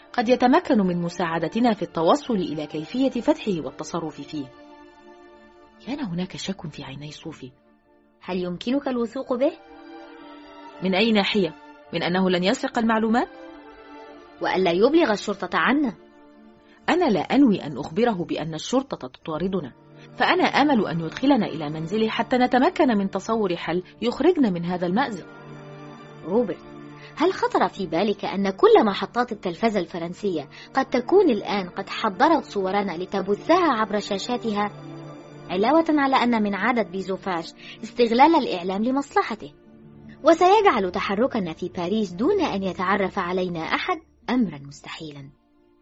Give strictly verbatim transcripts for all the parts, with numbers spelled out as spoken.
قد يتمكن من مساعدتنا في التوصل إلى كيفية فتحه والتصرف فيه. كان هناك شك في عيني صوفي. هل يمكنك الوثوق به؟ من أي ناحية؟ من أنه لن يسرق المعلومات؟ وألا يبلغ الشرطة عنا؟ أنا لا أنوي أن أخبره بأن الشرطة تطاردنا، فأنا آمل أن يدخلنا إلى منزله حتى نتمكن من تصور حل يخرجنا من هذا المأزق. روبرت، هل خطر في بالك أن كل محطات التلفزة الفرنسية قد تكون الآن قد حضرت صورنا لتبثها عبر شاشاتها، علاوة على أن من عادة بيزوفاش استغلال الإعلام لمصلحته، وسيجعل تحركنا في باريس دون أن يتعرف علينا أحد أمرا مستحيلا؟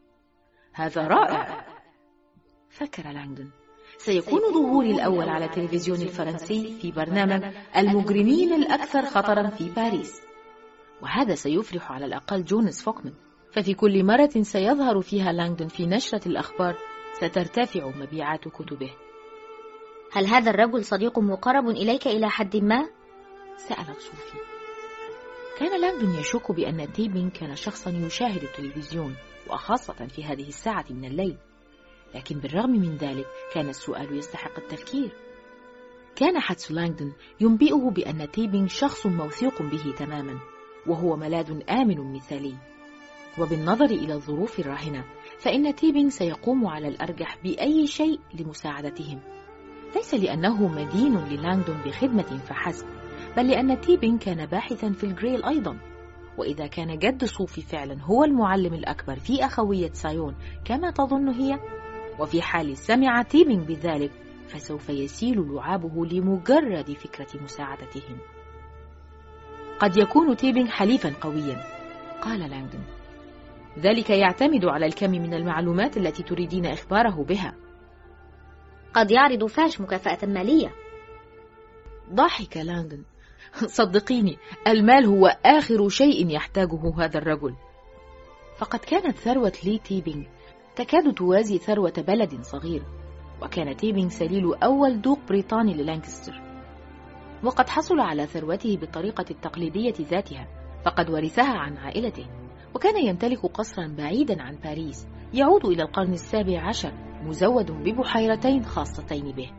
هذا رائع، فكر لانغدون. سيكون ظهوري الأول على التلفزيون الفرنسي في برنامج المجرمين الأكثر خطرا في باريس، وهذا سيفرح على الأقل جوناس فوكمان، ففي كل مرة سيظهر فيها لانغدون في نشرة الأخبار سترتفع مبيعات كتبه. هل هذا الرجل صديق مقرب إليك إلى حد ما؟ سألت صوفي. كان لانغدون يشك بأن تيبينغ كان شخصا يشاهد التلفزيون، وخاصة في هذه الساعة من الليل، لكن بالرغم من ذلك كان السؤال يستحق التفكير. كان حدس لانغدون ينبئه بأن تيبينغ شخص موثوق به تماما، وهو ملاذ آمن مثالي، وبالنظر إلى الظروف الراهنة فإن تيبينغ سيقوم على الأرجح بأي شيء لمساعدتهم، ليس لأنه مدين للانغدون بخدمة فحسب، بل لأن تيبينغ كان باحثا في الجريل أيضا. وإذا كان جد صوفي فعلا هو المعلم الأكبر في أخوية سايون كما تظن هي، وفي حال سمع تيبينغ بذلك فسوف يسيل لعابه لمجرد فكرة مساعدتهم. قد يكون تيبينغ حليفا قويا، قال لانغدون. ذلك يعتمد على الكم من المعلومات التي تريدين إخباره بها. قد يعرض فاش مكافأة مالية. ضحك لانغدون. صدقيني، المال هو آخر شيء يحتاجه هذا الرجل. فقد كانت ثروة لي تيبينغ تكاد توازي ثروة بلد صغير، وكان تيبينغ سليل أول دوق بريطاني للانكستر، وقد حصل على ثروته بالطريقة التقليدية ذاتها، فقد ورثها عن عائلته، وكان يمتلك قصرا بعيدا عن باريس يعود إلى القرن السابع عشر مزود ببحيرتين خاصتين به.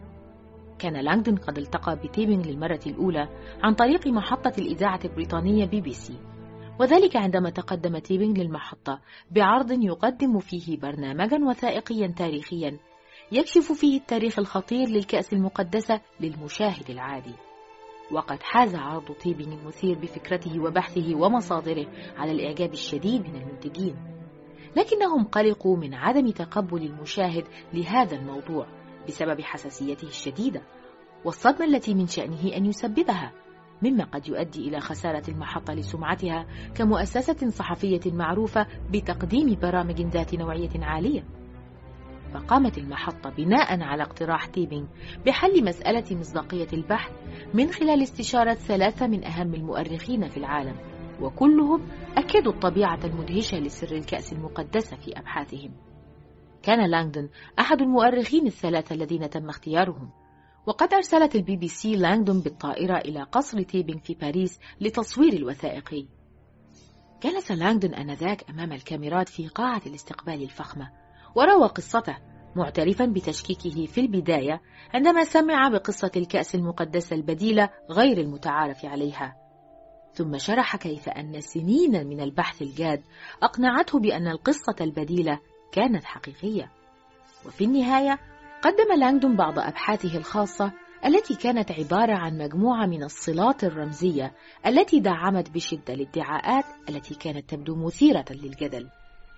كان لانغدون قد التقى بتيبينغ للمرة الأولى عن طريق محطة الإذاعة البريطانية بي بي سي، وذلك عندما تقدم تيبينغ للمحطة بعرض يقدم فيه برنامجا وثائقيا تاريخيا يكشف فيه التاريخ الخطير للكأس المقدسة للمشاهد العادي. وقد حاز عرض تيبينغ المثير بفكرته وبحثه ومصادره على الإعجاب الشديد من المنتجين، لكنهم قلقوا من عدم تقبل المشاهد لهذا الموضوع بسبب حساسيته الشديدة والصدمة التي من شأنه أن يسببها، مما قد يؤدي إلى خسارة المحطة لسمعتها كمؤسسة صحفية معروفة بتقديم برامج ذات نوعية عالية. فقامت المحطة بناء على اقتراح تيبينغ بحل مسألة مصداقية البحث من خلال استشارة ثلاثة من أهم المؤرخين في العالم، وكلهم أكدوا الطبيعة المدهشة لسر الكأس المقدسة في أبحاثهم. كان لانغدون أحد المؤرخين الثلاثة الذين تم اختيارهم، وقد أرسلت البي بي سي لانغدون بالطائرة إلى قصر تيبينغ في باريس لتصوير الوثائقي. جلس لانغدون آنذاك أمام الكاميرات في قاعة الاستقبال الفخمة وروى قصته، معترفا بتشكيكه في البداية عندما سمع بقصة الكأس المقدسة البديلة غير المتعارف عليها، ثم شرح كيف أن سنين من البحث الجاد أقنعته بأن القصة البديلة كانت حقيقية. وفي النهاية قدم لانغدون بعض أبحاثه الخاصة التي كانت عبارة عن مجموعة من الصلات الرمزية التي دعمت بشدة الادعاءات التي كانت تبدو مثيرة للجدل.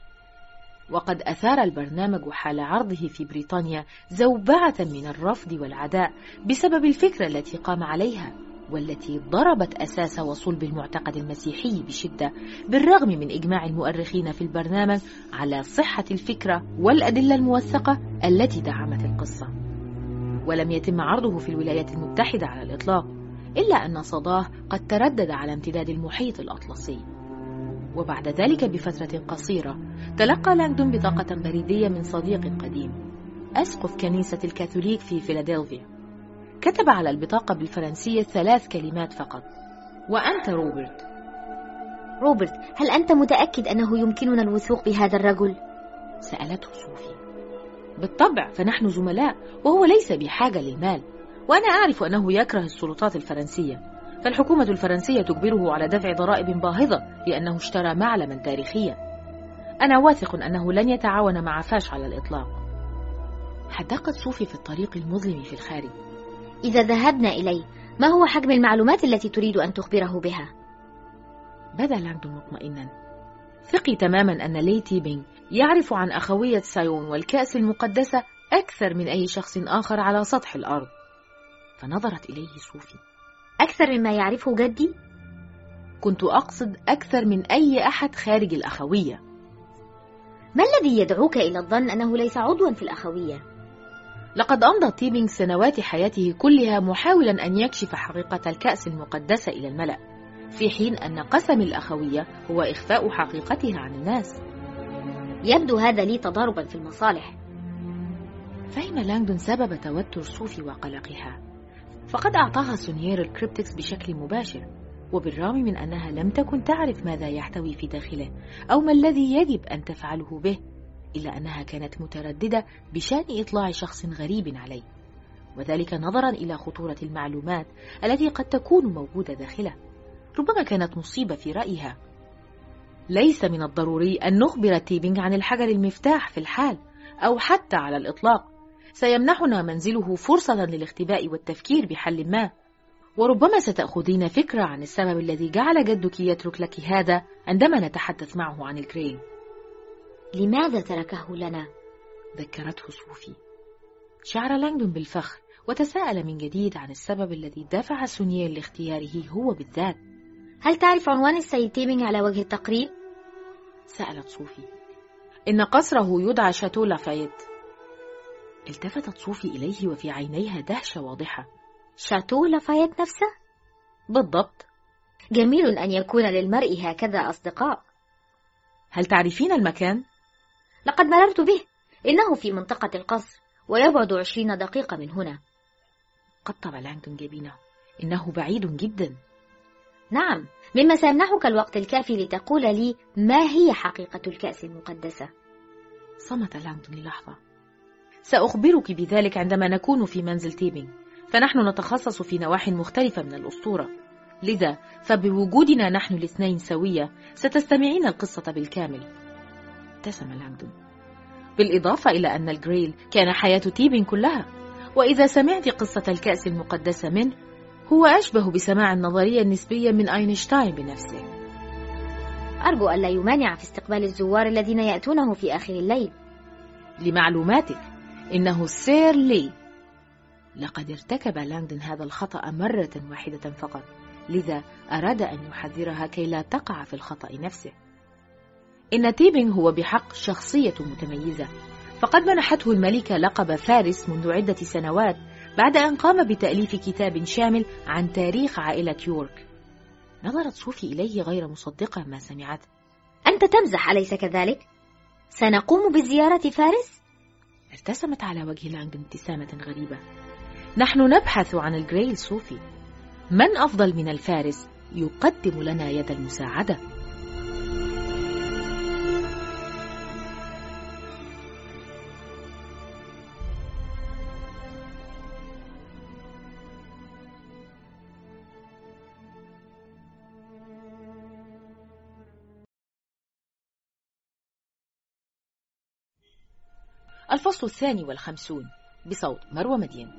وقد أثار البرنامج حال عرضه في بريطانيا زوبعة من الرفض والعداء بسبب الفكرة التي قام عليها، والتي ضربت أساس وصلب المعتقد المسيحي بشدة، بالرغم من إجماع المؤرخين في البرنامج على صحة الفكرة والأدلة الموثقة التي دعمت القصة. ولم يتم عرضه في الولايات المتحدة على الإطلاق، إلا أن صداه قد تردد على امتداد المحيط الأطلسي. وبعد ذلك بفترة قصيرة تلقى لانغدون بطاقة بريدية من صديق قديم، أسقف كنيسة الكاثوليك في فيلادلفيا. كتب على البطاقة بالفرنسية ثلاث كلمات فقط: وأنت روبرت. روبرت، هل أنت متأكد أنه يمكننا الوثوق بهذا الرجل؟ سألته صوفي. بالطبع، فنحن زملاء وهو ليس بحاجة للمال، وأنا أعرف أنه يكره السلطات الفرنسية، فالحكومة الفرنسية تجبره على دفع ضرائب باهظة لأنه اشترى معلما تاريخيا. أنا واثق أنه لن يتعاون مع فاش على الإطلاق. حدقت صوفي في الطريق المظلم في الخارج. إذا ذهبنا إليه، ما هو حجم المعلومات التي تريد أن تخبره بها؟ بدا لانغدون مطمئنا. ثقي تماما أن لي تيبينغ يعرف عن أخوية سايون والكأس المقدسة أكثر من أي شخص آخر على سطح الأرض. فنظرت إليه صوفي. أكثر مما يعرفه جدي؟ كنت أقصد أكثر من أي أحد خارج الأخوية. ما الذي يدعوك إلى الظن أنه ليس عضوا في الأخوية؟ لقد أمضى تيبينغ سنوات حياته كلها محاولا أن يكشف حقيقة الكأس المقدسة إلى الملأ، في حين أن قسم الأخوية هو إخفاء حقيقتها عن الناس. يبدو هذا لي تضاربا في المصالح. فهم لانغدون سبب توتر صوفي وقلقها، فقد أعطاها سونيير الكريبتكس بشكل مباشر، وبالرغم من أنها لم تكن تعرف ماذا يحتوي في داخله أو ما الذي يجب أن تفعله به، إلا أنها كانت مترددة بشأن إطلاع شخص غريب عليه، وذلك نظرا إلى خطورة المعلومات التي قد تكون موجودة داخله. ربما كانت مصيبة في رأيها. ليس من الضروري أن نخبر تيبينغ عن الحجر المفتاح في الحال أو حتى على الإطلاق. سيمنحنا منزله فرصة للاختباء والتفكير بحل ما، وربما ستأخذين فكرة عن السبب الذي جعل جدك يترك لك هذا عندما نتحدث معه عن الجريل. لماذا تركه لنا؟ ذكرته صوفي. شعر لانغدون بالفخر وتساءل من جديد عن السبب الذي دفع سونيير لاختياره هو بالذات. هل تعرف عنوان السيد تيبينغ على وجه التقريب؟ سألت صوفي. إن قصره يدعى شاتو لافايت. التفتت صوفي إليه وفي عينيها دهشة واضحة. شاتو لافايت نفسه؟ بالضبط. جميل أن يكون للمرء هكذا أصدقاء. هل تعرفين المكان؟ لقد مررت به، إنه في منطقة القصر ويبعد عشرين دقيقة من هنا. قطب لانغدون جبينه. إنه بعيد جدا. نعم، مما سيمنحك الوقت الكافي لتقول لي ما هي حقيقة الكأس المقدسة. صمت لانغدون للحظة. سأخبرك بذلك عندما نكون في منزل تيبينغ، فنحن نتخصص في نواحي مختلفة من الأسطورة، لذا فبوجودنا نحن الاثنين سوية ستستمعين القصة بالكامل. ابتسم لانغدون. بالإضافة إلى أن الجريل كان حياة تيبينغ كلها، وإذا سمعت قصة الكأس المقدسة منه هو أشبه بسماع النظرية النسبية من أينشتاين بنفسه. أرجو ألا يمانع في استقبال الزوار الذين يأتونه في آخر الليل. لمعلوماتك، إنه سير لي. لقد ارتكب لانغدون هذا الخطأ مرة واحدة فقط، لذا أراد أن يحذرها كي لا تقع في الخطأ نفسه. إن تيبينغ هو بحق شخصية متميزة، فقد منحته الملكة لقب فارس منذ عدة سنوات بعد أن قام بتأليف كتاب شامل عن تاريخ عائلة يورك. نظرت صوفي إليه غير مصدقة ما سمعت. أنت تمزح أليس كذلك؟ سنقوم بزيارة فارس؟ ارتسمت على وجه لانغدون ابتسامة غريبة. نحن نبحث عن الجريل صوفي. من أفضل من الفارس يقدم لنا يد المساعدة؟ الفصل الثاني والخمسون بصوت مروى مدين.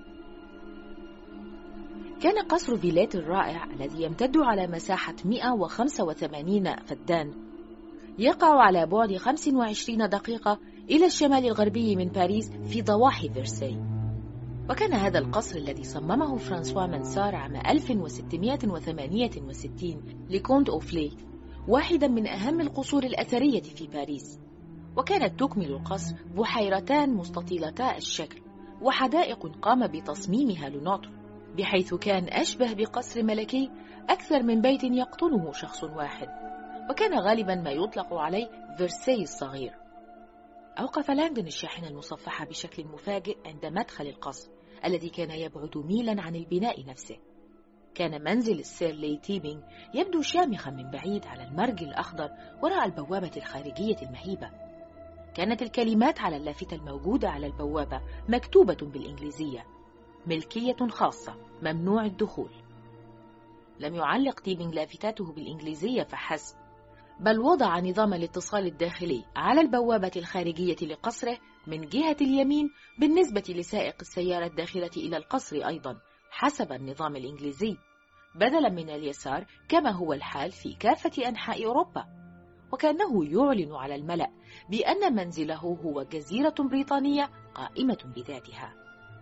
كان قصر فيلات الرائع الذي يمتد على مساحة مئة وخمسة وثمانين فدان يقع على بعد خمس وعشرين دقيقة إلى الشمال الغربي من باريس في ضواحي فرساي. وكان هذا القصر الذي صممه فرانسوا منسار عام ألف وستمائة وثمانية وستين لكونت أوفلي واحدا من أهم القصور الأثرية في باريس. وكانت تكمل القصر بحيرتان مستطيلتا الشكل وحدائق قام بتصميمها لونوتر، بحيث كان أشبه بقصر ملكي أكثر من بيت يقطنه شخص واحد، وكان غالبا ما يطلق عليه فرساي الصغير. أوقف لانغدون الشاحنة المصفحة بشكل مفاجئ عند مدخل القصر الذي كان يبعد ميلا عن البناء نفسه. كان منزل السير لي تيبينغ يبدو شامخا من بعيد على المرج الأخضر وراء البوابة الخارجية المهيبة. كانت الكلمات على اللافتة الموجودة على البوابة مكتوبة بالإنجليزية: ملكية خاصة، ممنوع الدخول. لم يعلق تيبينغ لافتاته بالإنجليزية فحسب، بل وضع نظام الاتصال الداخلي على البوابة الخارجية لقصره من جهة اليمين بالنسبة لسائق السيارة الداخلة إلى القصر أيضا حسب النظام الإنجليزي، بدلا من اليسار كما هو الحال في كافة أنحاء أوروبا. وكأنه يعلن على الملأ بأن منزله هو جزيرة بريطانية قائمة بذاتها.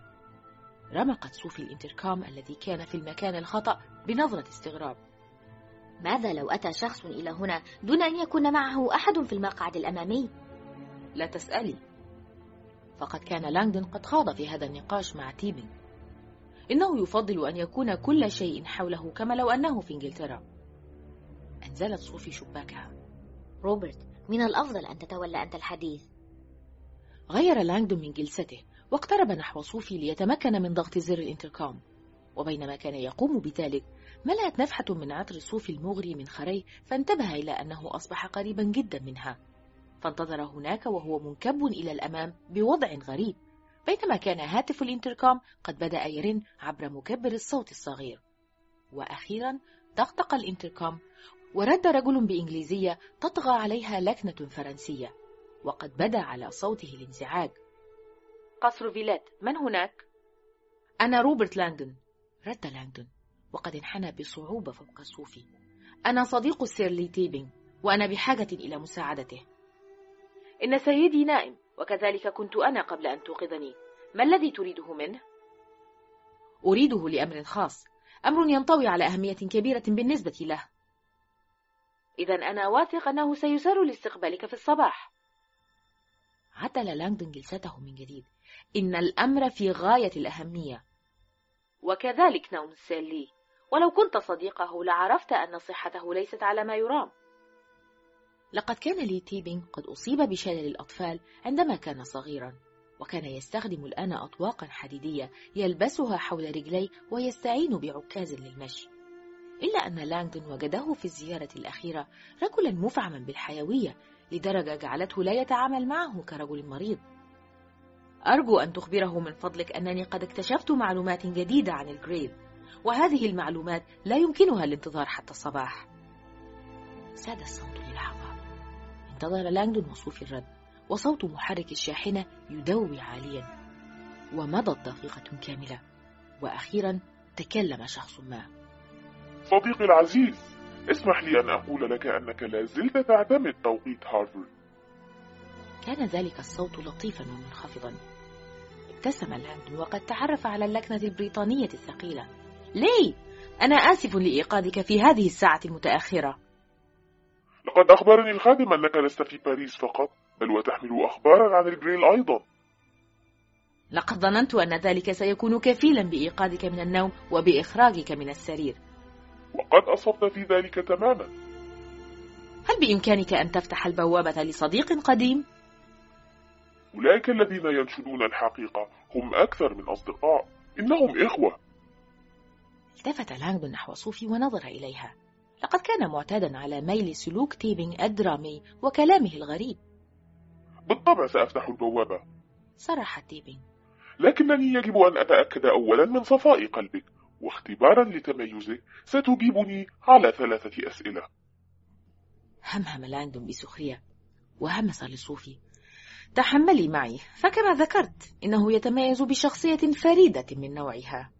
رمقت صوفي الانتركام الذي كان في المكان الخطأ بنظرة استغراب. ماذا لو أتى شخص إلى هنا دون أن يكون معه أحد في المقعد الأمامي؟ لا تسألي، فقد كان لانغدون قد خاض في هذا النقاش مع تيبينغ. إنه يفضل أن يكون كل شيء حوله كما لو أنه في إنجلترا. أنزلت صوفي شباكها. روبرت، من الأفضل أن تتولى أنت الحديث. غير لانغدون من جلسته واقترب نحو صوفي ليتمكن من ضغط زر الانتركام، وبينما كان يقوم بذلك ملأت نفحة من عطر صوفي المغري من خريه، فانتبه إلى أنه أصبح قريبا جدا منها، فانتظر هناك وهو منكب إلى الأمام بوضع غريب، بينما كان هاتف الانتركام قد بدأ يرن عبر مكبر الصوت الصغير. وأخيرا طقطق الانتركام، ورد رجل بإنجليزية تطغى عليها لكنة فرنسية، وقد بدا على صوته الانزعاج. قصر فيلات، من هناك؟ أنا روبرت لانغدون، رد لانغدون وقد انحنى بصعوبة فوق صوفي. أنا صديق السير لي تيبينغ، وأنا بحاجة إلى مساعدته. إن سيدي نائم، وكذلك كنت أنا قبل أن توقظني. ما الذي تريده منه؟ أريده لأمر خاص، أمر ينطوي على أهمية كبيرة بالنسبة له. إذن أنا واثق أنه سيسار لاستقبالك في الصباح. عدل لانغدون جلسته من جديد. إن الأمر في غاية الأهمية، وكذلك نوم السير لي، ولو كنت صديقه لعرفت أن صحته ليست على ما يرام. لقد كان لي تيبينغ قد أصيب بشلل الأطفال عندما كان صغيرا، وكان يستخدم الآن أطواقا حديدية يلبسها حول رجليه ويستعين بعكاز للمشي. إلا أن لانغدون وجده في الزيارة الأخيرة رجلا مفعما بالحيوية لدرجة جعلته لا يتعامل معه كرجل مريض. أرجو أن تخبره من فضلك أنني قد اكتشفت معلومات جديدة عن الجريل، وهذه المعلومات لا يمكنها الانتظار حتى الصباح. ساد الصوت للحظة. انتظر لانغدون وصوفي الرد، وصوت محرك الشاحنة يدوي عاليا. ومضت دقيقة كاملة، وأخيرا تكلم شخص ما. صديقي العزيز، اسمح لي أن أقول لك أنك لا زلت تعتمد توقيت هارفارد. كان ذلك الصوت لطيفا ومنخفضا. ابتسم لانغدون وقد تعرف على اللكنة البريطانية الثقيلة. لي، أنا آسف لإيقاظك في هذه الساعة المتأخرة. لقد أخبرني الخادم أنك لست في باريس فقط، بل وتحمل أخبارا عن الجريل أيضا. لقد ظننت أن ذلك سيكون كفيلا بإيقاظك من النوم وبإخراجك من السرير. وقد أصبت في ذلك تماما. هل بإمكانك أن تفتح البوابة لصديق قديم؟ أولئك الذين ينشدون الحقيقة هم أكثر من أصدقاء، إنهم إخوة. التفت لانغدون نحو صوفي ونظر إليها. لقد كان معتادا على ميل سلوك تيبينغ الدرامي وكلامه الغريب. بالطبع سأفتح البوابة، صرح تيبينغ، لكنني يجب أن أتأكد أولا من صفاء قلبك، واختبارا لتميزك ستجيبني على ثلاثة أسئلة. همهم لانغدون بسخرية وهمس لصوفي. تحملي معي، فكما ذكرت إنه يتميز بشخصية فريدة من نوعها.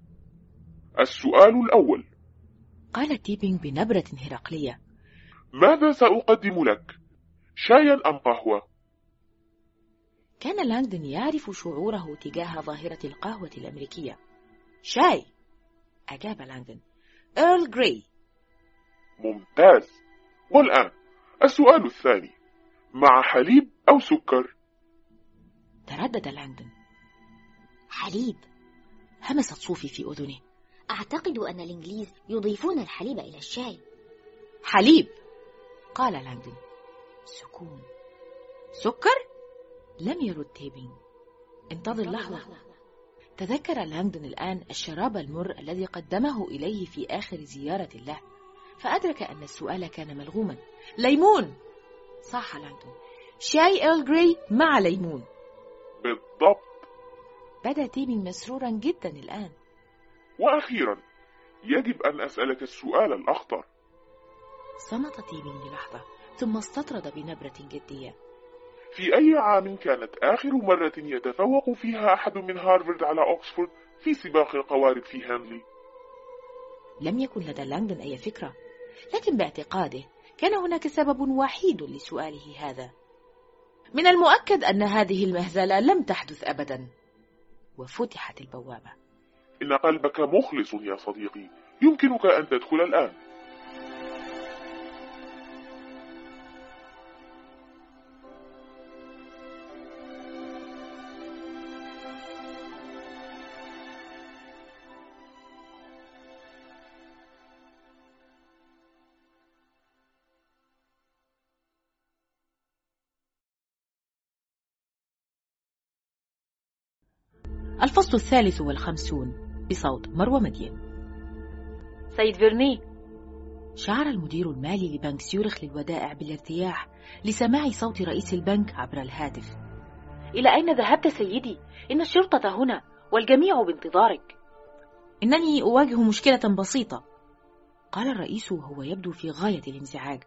السؤال الأول، قال تيبينغ بنبرة هرقلية. ماذا سأقدم لك؟ شايا أم قهوة؟ كان لانغدون يعرف شعوره تجاه ظاهرة القهوة الأمريكية. شاي، أجاب لانغدون. إيرل غراي. ممتاز. والآن السؤال الثاني، مع حليب أو سكر؟ تردد لانغدون. حليب، همست صوفي في أذنه. أعتقد أن الإنجليز يضيفون الحليب إلى الشاي. حليب، قال لانغدون. سكون. سكر؟ لم يرد تيبينغ. انتظر لحظة. تذكر لانغدون الآن الشراب المر الذي قدمه إليه في آخر زيارة له، فأدرك أن السؤال كان ملغوما. ليمون! صاح لانغدون. شاي إيرل جراي مع ليمون. بالضبط. بدا تيبينغ مسرورا جدا الآن. وأخيرا يجب أن أسألك السؤال الأخطر. صمت تيبينغ للحظة ثم استطرد بنبرة جدية. في أي عام كانت آخر مرة يتفوق فيها أحد من هارفارد على أوكسفورد في سباق القوارب في هاملي؟ لم يكن لدى لانغدون أي فكرة، لكن باعتقاده كان هناك سبب وحيد لسؤاله هذا. من المؤكد أن هذه المهزلة لم تحدث أبدا. وفتحت البوابة. إن قلبك مخلص يا صديقي، يمكنك أن تدخل الآن. الفصل الثالث والخمسون بصوت مروى مدين. سيد فيرني. شعر المدير المالي لبنك سيورخ للودائع بالارتياح لسماع صوت رئيس البنك عبر الهاتف. إلى أين ذهبت سيدي؟ إن الشرطة هنا والجميع بانتظارك. إنني أواجه مشكلة بسيطة، قال الرئيس وهو يبدو في غاية الانزعاج.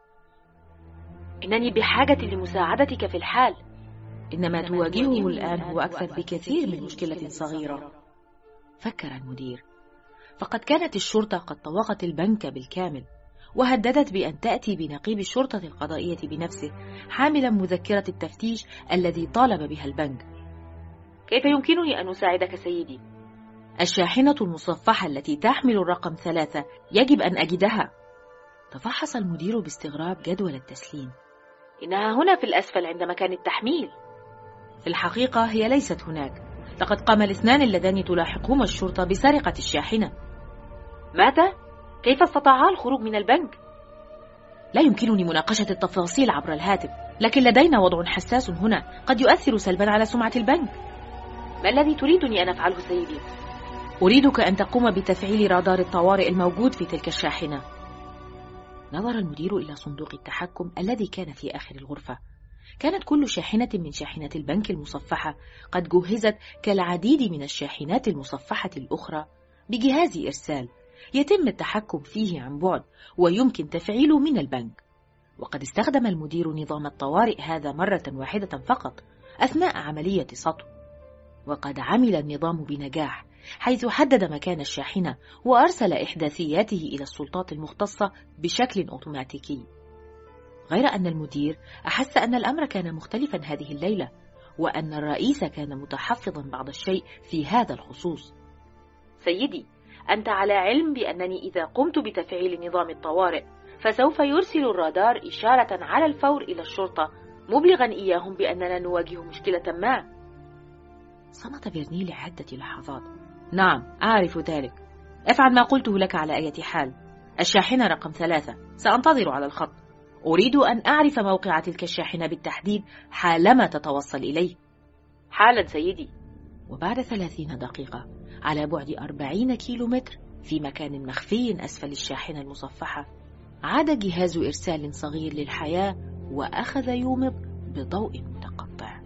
إنني بحاجة لمساعدتك في الحال. إنما تواجهه الآن هو أكثر بكثير من مشكلة صغيرة، فكر المدير. فقد كانت الشرطة قد طوقت البنك بالكامل، وهددت بأن تأتي بنقيب الشرطة القضائية بنفسه حاملا مذكرة التفتيش الذي طالب بها البنك. كيف يمكنني أن أساعدك سيدي؟ الشاحنة المصفحة التي تحمل الرقم ثلاثة يجب أن أجدها. تفحص المدير باستغراب جدول التسليم. إنها هنا في الأسفل عند مكان التحميل. في الحقيقة هي ليست هناك. لقد قام الاثنان اللذان تلاحقهما الشرطة بسرقة الشاحنة. ماذا؟ كيف استطاعا الخروج من البنك؟ لا يمكنني مناقشة التفاصيل عبر الهاتف، لكن لدينا وضع حساس هنا قد يؤثر سلبا على سمعة البنك. ما الذي تريدني أن أفعله سيدي؟ أريدك أن تقوم بتفعيل رادار الطوارئ الموجود في تلك الشاحنة. نظر المدير إلى صندوق التحكم الذي كان في آخر الغرفة. كانت كل شاحنة من شاحنات البنك المصفحة قد جهزت كالعديد من الشاحنات المصفحة الأخرى بجهاز إرسال يتم التحكم فيه عن بعد ويمكن تفعيله من البنك. وقد استخدم المدير نظام الطوارئ هذا مرة واحدة فقط أثناء عملية سطو، وقد عمل النظام بنجاح، حيث حدد مكان الشاحنة وأرسل إحداثياته إلى السلطات المختصة بشكل أوتوماتيكي. غير أن المدير أحس أن الأمر كان مختلفا هذه الليلة، وأن الرئيس كان متحفظا بعض الشيء في هذا الخصوص. سيدي، أنت على علم بأنني إذا قمت بتفعيل نظام الطوارئ فسوف يرسل الرادار إشارة على الفور إلى الشرطة مبلغا إياهم بأننا نواجه مشكلة ما. صمت فيرني لعدة لحظات. نعم، أعرف ذلك. افعل ما قلته لك على أي حال. الشاحنة رقم ثلاثة، سأنتظر على الخط. أريد أن أعرف موقع تلك الشاحنة بالتحديد حالما تتوصل إليه. حالا سيدي. وبعد ثلاثين دقيقة على بعد أربعين كيلومتر في مكان مخفي أسفل الشاحنة المصفحة عاد جهاز إرسال صغير للحياة وأخذ يومض بضوء متقطع.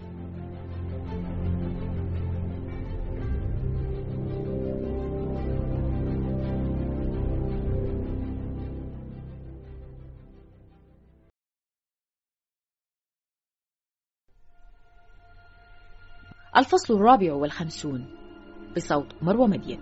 الفصل الرابع والخمسون بصوت مروى مدين.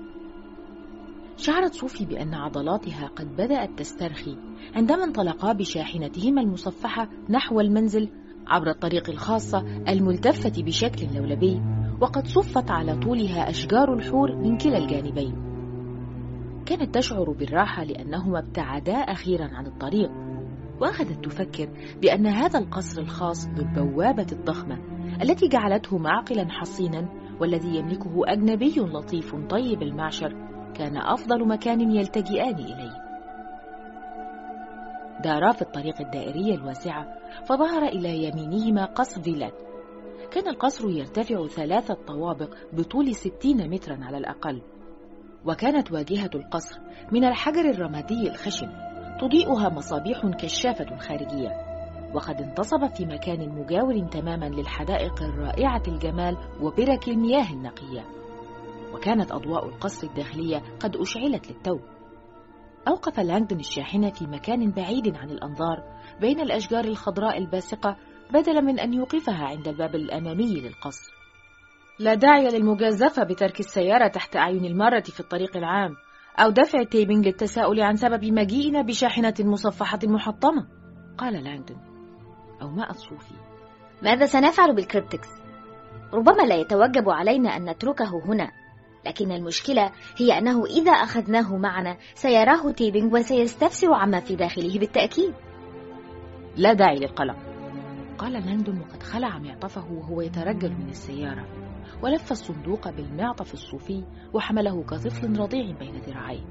شعرت صوفي بأن عضلاتها قد بدأت تسترخي عندما انطلقا بشاحنتهما المصفحة نحو المنزل عبر الطريق الخاصة الملتفة بشكل لولبي، وقد صفت على طولها أشجار الحور من كلا الجانبين. كانت تشعر بالراحة لأنهما ابتعدا أخيرا عن الطريق، وأخذت تفكر بأن هذا القصر الخاص ذو البوابة الضخمة التي جعلته معقلا حصينا والذي يملكه أجنبي لطيف طيب المعشر كان أفضل مكان يلتجئان إليه. دارا في الطريق الدائري الواسعة، فظهر إلى يمينهما قصر فيلات. كان القصر يرتفع ثلاثة طوابق بطول ستين مترا على الأقل، وكانت واجهة القصر من الحجر الرمادي الخشن تضيئها مصابيح كشافة خارجية، وقد انتصب في مكان مجاور تماما للحدائق الرائعة الجمال وبرك المياه النقية. وكانت أضواء القصر الداخلية قد أشعلت للتو. أوقف لانغدون الشاحنة في مكان بعيد عن الأنظار بين الأشجار الخضراء الباسقة بدلا من أن يوقفها عند الباب الأمامي للقصر. لا داعي للمجازفة بترك السيارة تحت أعين المارة في الطريق العام، أو دفع تيبينغ للتساؤل عن سبب مجيئنا بشاحنة مصفحة محطمة، قال لانغدون. أو ماءت صوفي. ماذا سنفعل بالكريبتكس؟ ربما لا يتوجب علينا أن نتركه هنا، لكن المشكلة هي أنه إذا أخذناه معنا سيراه تيبينغ وسيستفسر عما في داخله بالتأكيد. لا داعي للقلق، قال لانغدون وقد خلع معطفه وهو يترجل من السيارة، ولف الصندوق بالمعطف الصوفي وحمله كطفل رضيع بين ذراعيه.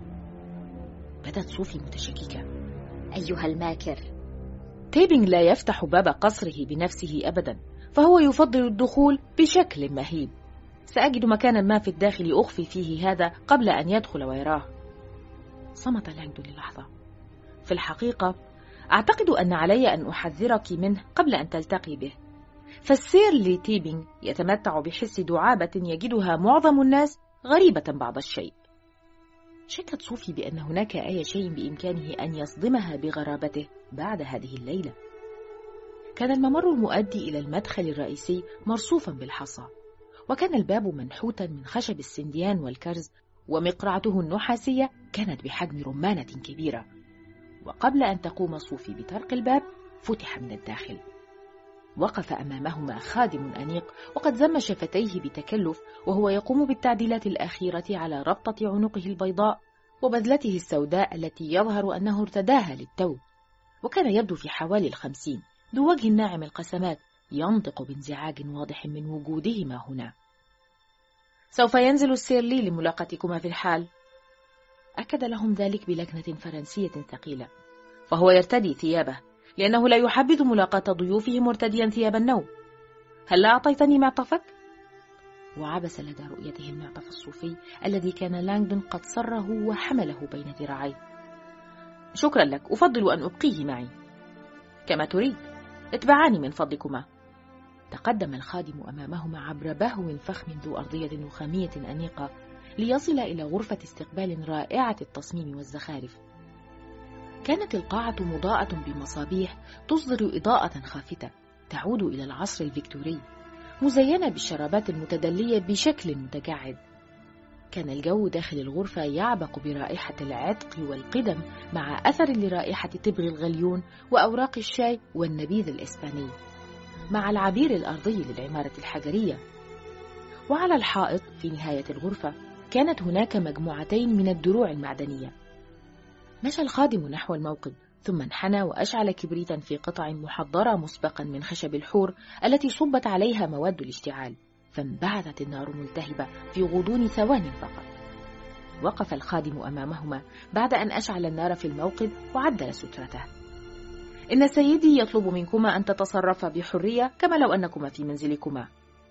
بدت صوفي متشككة. أيها الماكر، تيبينغ لا يفتح باب قصره بنفسه أبدا، فهو يفضل الدخول بشكل مهيب. سأجد مكانا ما في الداخل أخفي فيه هذا قبل أن يدخل ويراه. صمت لانغدون للحظة. في الحقيقة أعتقد أن علي أن أحذرك منه قبل أن تلتقي به، فالسير لتيبينغ يتمتع بحس دعابة يجدها معظم الناس غريبة بعض الشيء. شكت صوفي بأن هناك أي شيء بإمكانه أن يصدمها بغرابته بعد هذه الليلة. كان الممر المؤدي إلى المدخل الرئيسي مرصوفا بالحصى، وكان الباب منحوتا من خشب السنديان والكرز، ومقرعته النحاسية كانت بحجم رمانة كبيرة. وقبل أن تقوم صوفي بطرق الباب فتح من الداخل. وقف أمامهما خادم أنيق وقد زم شفتيه بتكلف وهو يقوم بالتعديلات الأخيرة على ربطة عنقه البيضاء وبذلته السوداء التي يظهر أنه ارتداها للتو، وكان يبدو في حوالي الخمسين، ذو وجه ناعم القسمات ينطق بانزعاج واضح من وجودهما هنا. سوف ينزل السير لي لملاقاتكما في الحال، أكد لهم ذلك بلكنة فرنسية ثقيلة، فهو يرتدي ثيابه لأنه لا يحبذ ملاقاة ضيوفه مرتديا ثياب النوم. هل لا أعطيتني معطفك؟ وعبس لدى رؤيته المعطف الصوفي الذي كان لانغدون قد صره وحمله بين ذراعيه. شكرا لك، أفضل أن أبقيه معي. كما تريد، اتبعاني من فضلكما. تقدم الخادم أمامهما عبر بهو فخم ذو أرضية نخامية أنيقة ليصل إلى غرفة استقبال رائعة التصميم والزخارف. كانت القاعة مضاءة بمصابيح تصدر إضاءة خافتة تعود إلى العصر الفيكتوري، مزينة بالشرابات المتدلية بشكل متجعد. كان الجو داخل الغرفة يعبق برائحة العتق والقدم مع أثر لرائحة تبغ الغليون وأوراق الشاي والنبيذ الإسباني، مع العبير الأرضي للعمارة الحجرية. وعلى الحائط في نهاية الغرفة كانت هناك مجموعتين من الدروع المعدنية. مشى الخادم نحو الموقد، ثم انحنى وأشعل كبريتا في قطع محضرة مسبقا من خشب الحور التي صبت عليها مواد الاشتعال، فانبعثت النار ملتهبة في غضون ثوان فقط. وقف الخادم أمامهما بعد أن أشعل النار في الموقد وعدل سترته. إن سيدي يطلب منكما أن تتصرفا بحرية كما لو أنكما في منزلكما.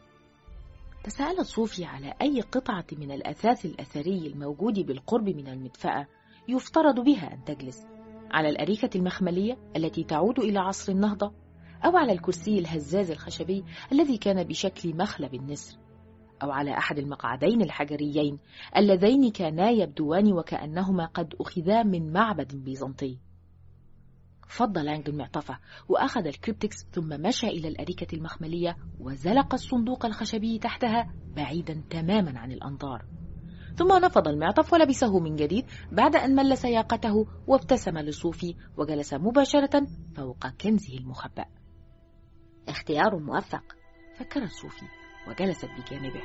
تساءلت صوفي على أي قطعة من الأثاث الأثري الموجود بالقرب من المدفأة يفترض بها أن تجلس، على الأريكة المخملية التي تعود إلى عصر النهضة، أو على الكرسي الهزاز الخشبي الذي كان بشكل مخلب النسر، أو على أحد المقعدين الحجريين اللذين كانا يبدوان وكأنهما قد أخذا من معبد بيزنطي. فض لانغدون معطفه وأخذ الكريبتكس ثم مشى إلى الأريكة المخملية وزلق الصندوق الخشبي تحتها بعيدا تماما عن الأنظار، ثم نفض المعطف ولبسه من جديد بعد أن مل سياقته وابتسم لصوفي وجلس مباشرة فوق كنزه المخبأ. اختيار موفق، فكرت صوفي وجلست بجانبه.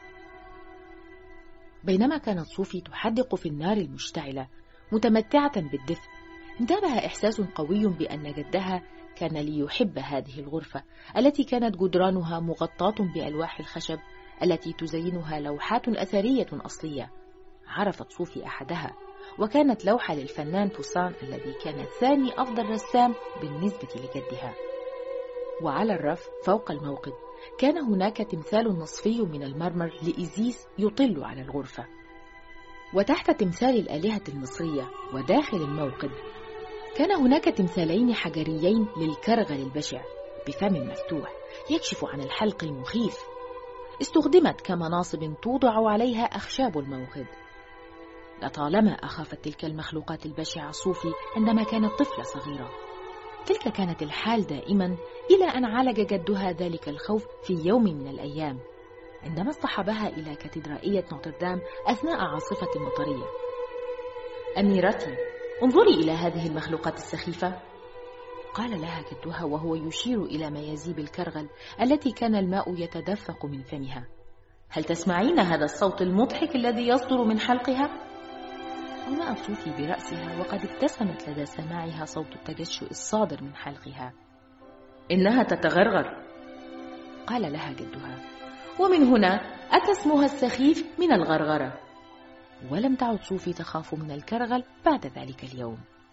بينما كانت صوفي تحدق في النار المشتعلة متمتعة بالدفء، انتابها إحساس قوي بأن جدها كان ليحب هذه الغرفة التي كانت جدرانها مغطاة بألواح الخشب التي تزينها لوحات أثرية أصلية. عرفت صوفي أحدها، وكانت لوحة للفنان بوسان الذي كان ثاني أفضل رسام بالنسبة لجدها. وعلى الرف فوق الموقد كان هناك تمثال نصفي من المرمر لإيزيس يطل على الغرفة، وتحت تمثال الآلهة المصرية وداخل الموقد كان هناك تمثالين حجريين للكرغل البشع بفم مفتوح يكشف عن الحلق المخيف، استخدمت كمناصب توضع عليها أخشاب الموقد. لطالما أخافت تلك المخلوقات البشعة صوفي عندما كانت طفلة صغيرة. تلك كانت الحال دائما إلى أن عالج جدها ذلك الخوف في يوم من الأيام عندما اصطحبها إلى كاتدرائية نوتردام أثناء عاصفة مطرية. أميرتي، انظري إلى هذه المخلوقات السخيفة، قال لها جدها وهو يشير إلى ميازيب الكرغل التي كان الماء يتدفق من فمها. هل تسمعين هذا الصوت المضحك الذي يصدر من حلقها؟ أومأت صوفي برأسها وقد ابتسمت لدى سماعها صوت التجشؤ الصادر من حلقها. إنها تتغرغر، قال لها جدها، ومن هنا أتى اسمها السخيف من الغرغرة. ولم تعد صوفي تخاف من الكرغل بعد ذلك اليوم.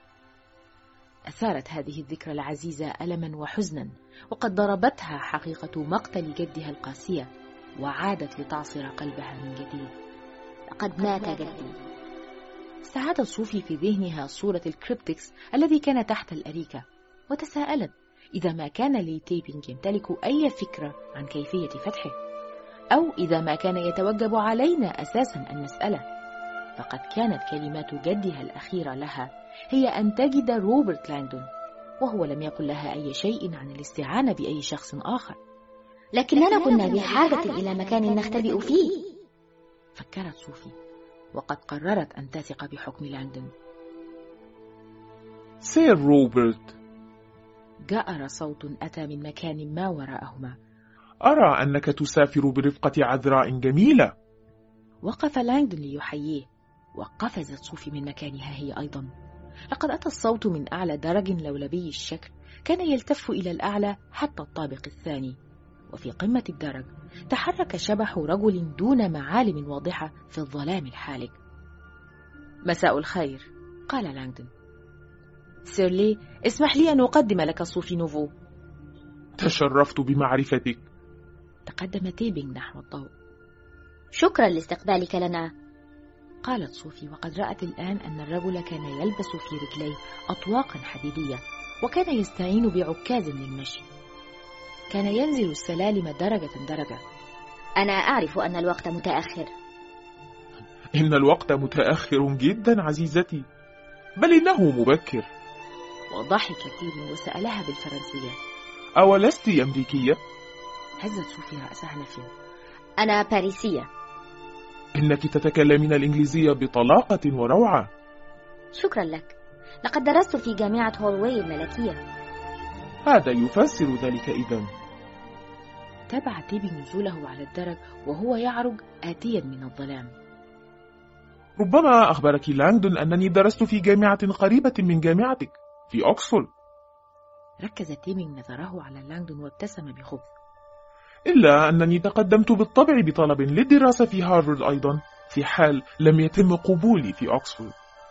أثارت هذه الذكرى العزيزة ألما وحزنا، وقد ضربتها حقيقة مقتل جدها القاسية، وعادت لتعصر قلبها من جديد. لقد مات جدي. استعادت صوفي في ذهنها صورة الكريبتكس الذي كان تحت الأريكة، وتساءلت إذا ما كان لي تيبينج يمتلك أي فكرة عن كيفية فتحه، أو إذا ما كان يتوجب علينا أساسا أن نسأله، فقد كانت كلمات جدها الأخيرة لها هي أن تجد روبرت لانغدون، وهو لم يقل لها أي شيء عن الاستعانة بأي شخص آخر. لكننا كنا بحاجة إلى مكان نختبئ فيه، فكرت صوفي، وقد قررت أن تثق بحكم لانغدون. سير روبرت، جأر صوت أتى من مكان ما وراءهما. أرى أنك تسافر برفقة عذراء جميلة. وقف لانغدون ليحييه، وقفزت صوفي من مكانها هي أيضا. لقد أتى الصوت من أعلى درج لولبي الشكل، كان يلتف إلى الأعلى حتى الطابق الثاني، وفي قمة الدرج تحرك شبح رجل دون معالم واضحة في الظلام الحالك. مساء الخير، قال لانغدون. سيرلي، اسمح لي أن أقدم لك صوفي نوفو. تشرفت بمعرفتك. تقدم تيبينج نحو الضوء. شكرا لاستقبالك لنا، قالت صوفي، وقد رأت الآن أن الرجل كان يلبس في رجليه أطواقا حديدية، وكان يستعين بعكاز للمشي. كان ينزل السلالم درجة درجة. أنا أعرف أن الوقت متأخر. إن الوقت متأخر جدا عزيزتي، بل إنه مبكر. وضحك تيبينج وسألها بالفرنسية. أولست أمريكية؟ هزت صوفي رأسها نفيا. أنا باريسية. إنك تتكلمين الإنجليزية بطلاقة وروعة. شكرا لك، لقد درست في جامعة هولواي الملكية. هذا يفسر ذلك إذن. تابع تيبينج نزوله على الدرج وهو يعرج آتيا من الظلام. ربما أخبرك لانغدون أنني درست في جامعة قريبة من جامعتك في أوكسفورد. ركز تيبينج نظره على لانغدون وابتسم بخبث. إلا أنني تقدمت بالطبع بطلب للدراسة في هارفارد أيضا، في حال لم يتم قبولي في أوكسفورد.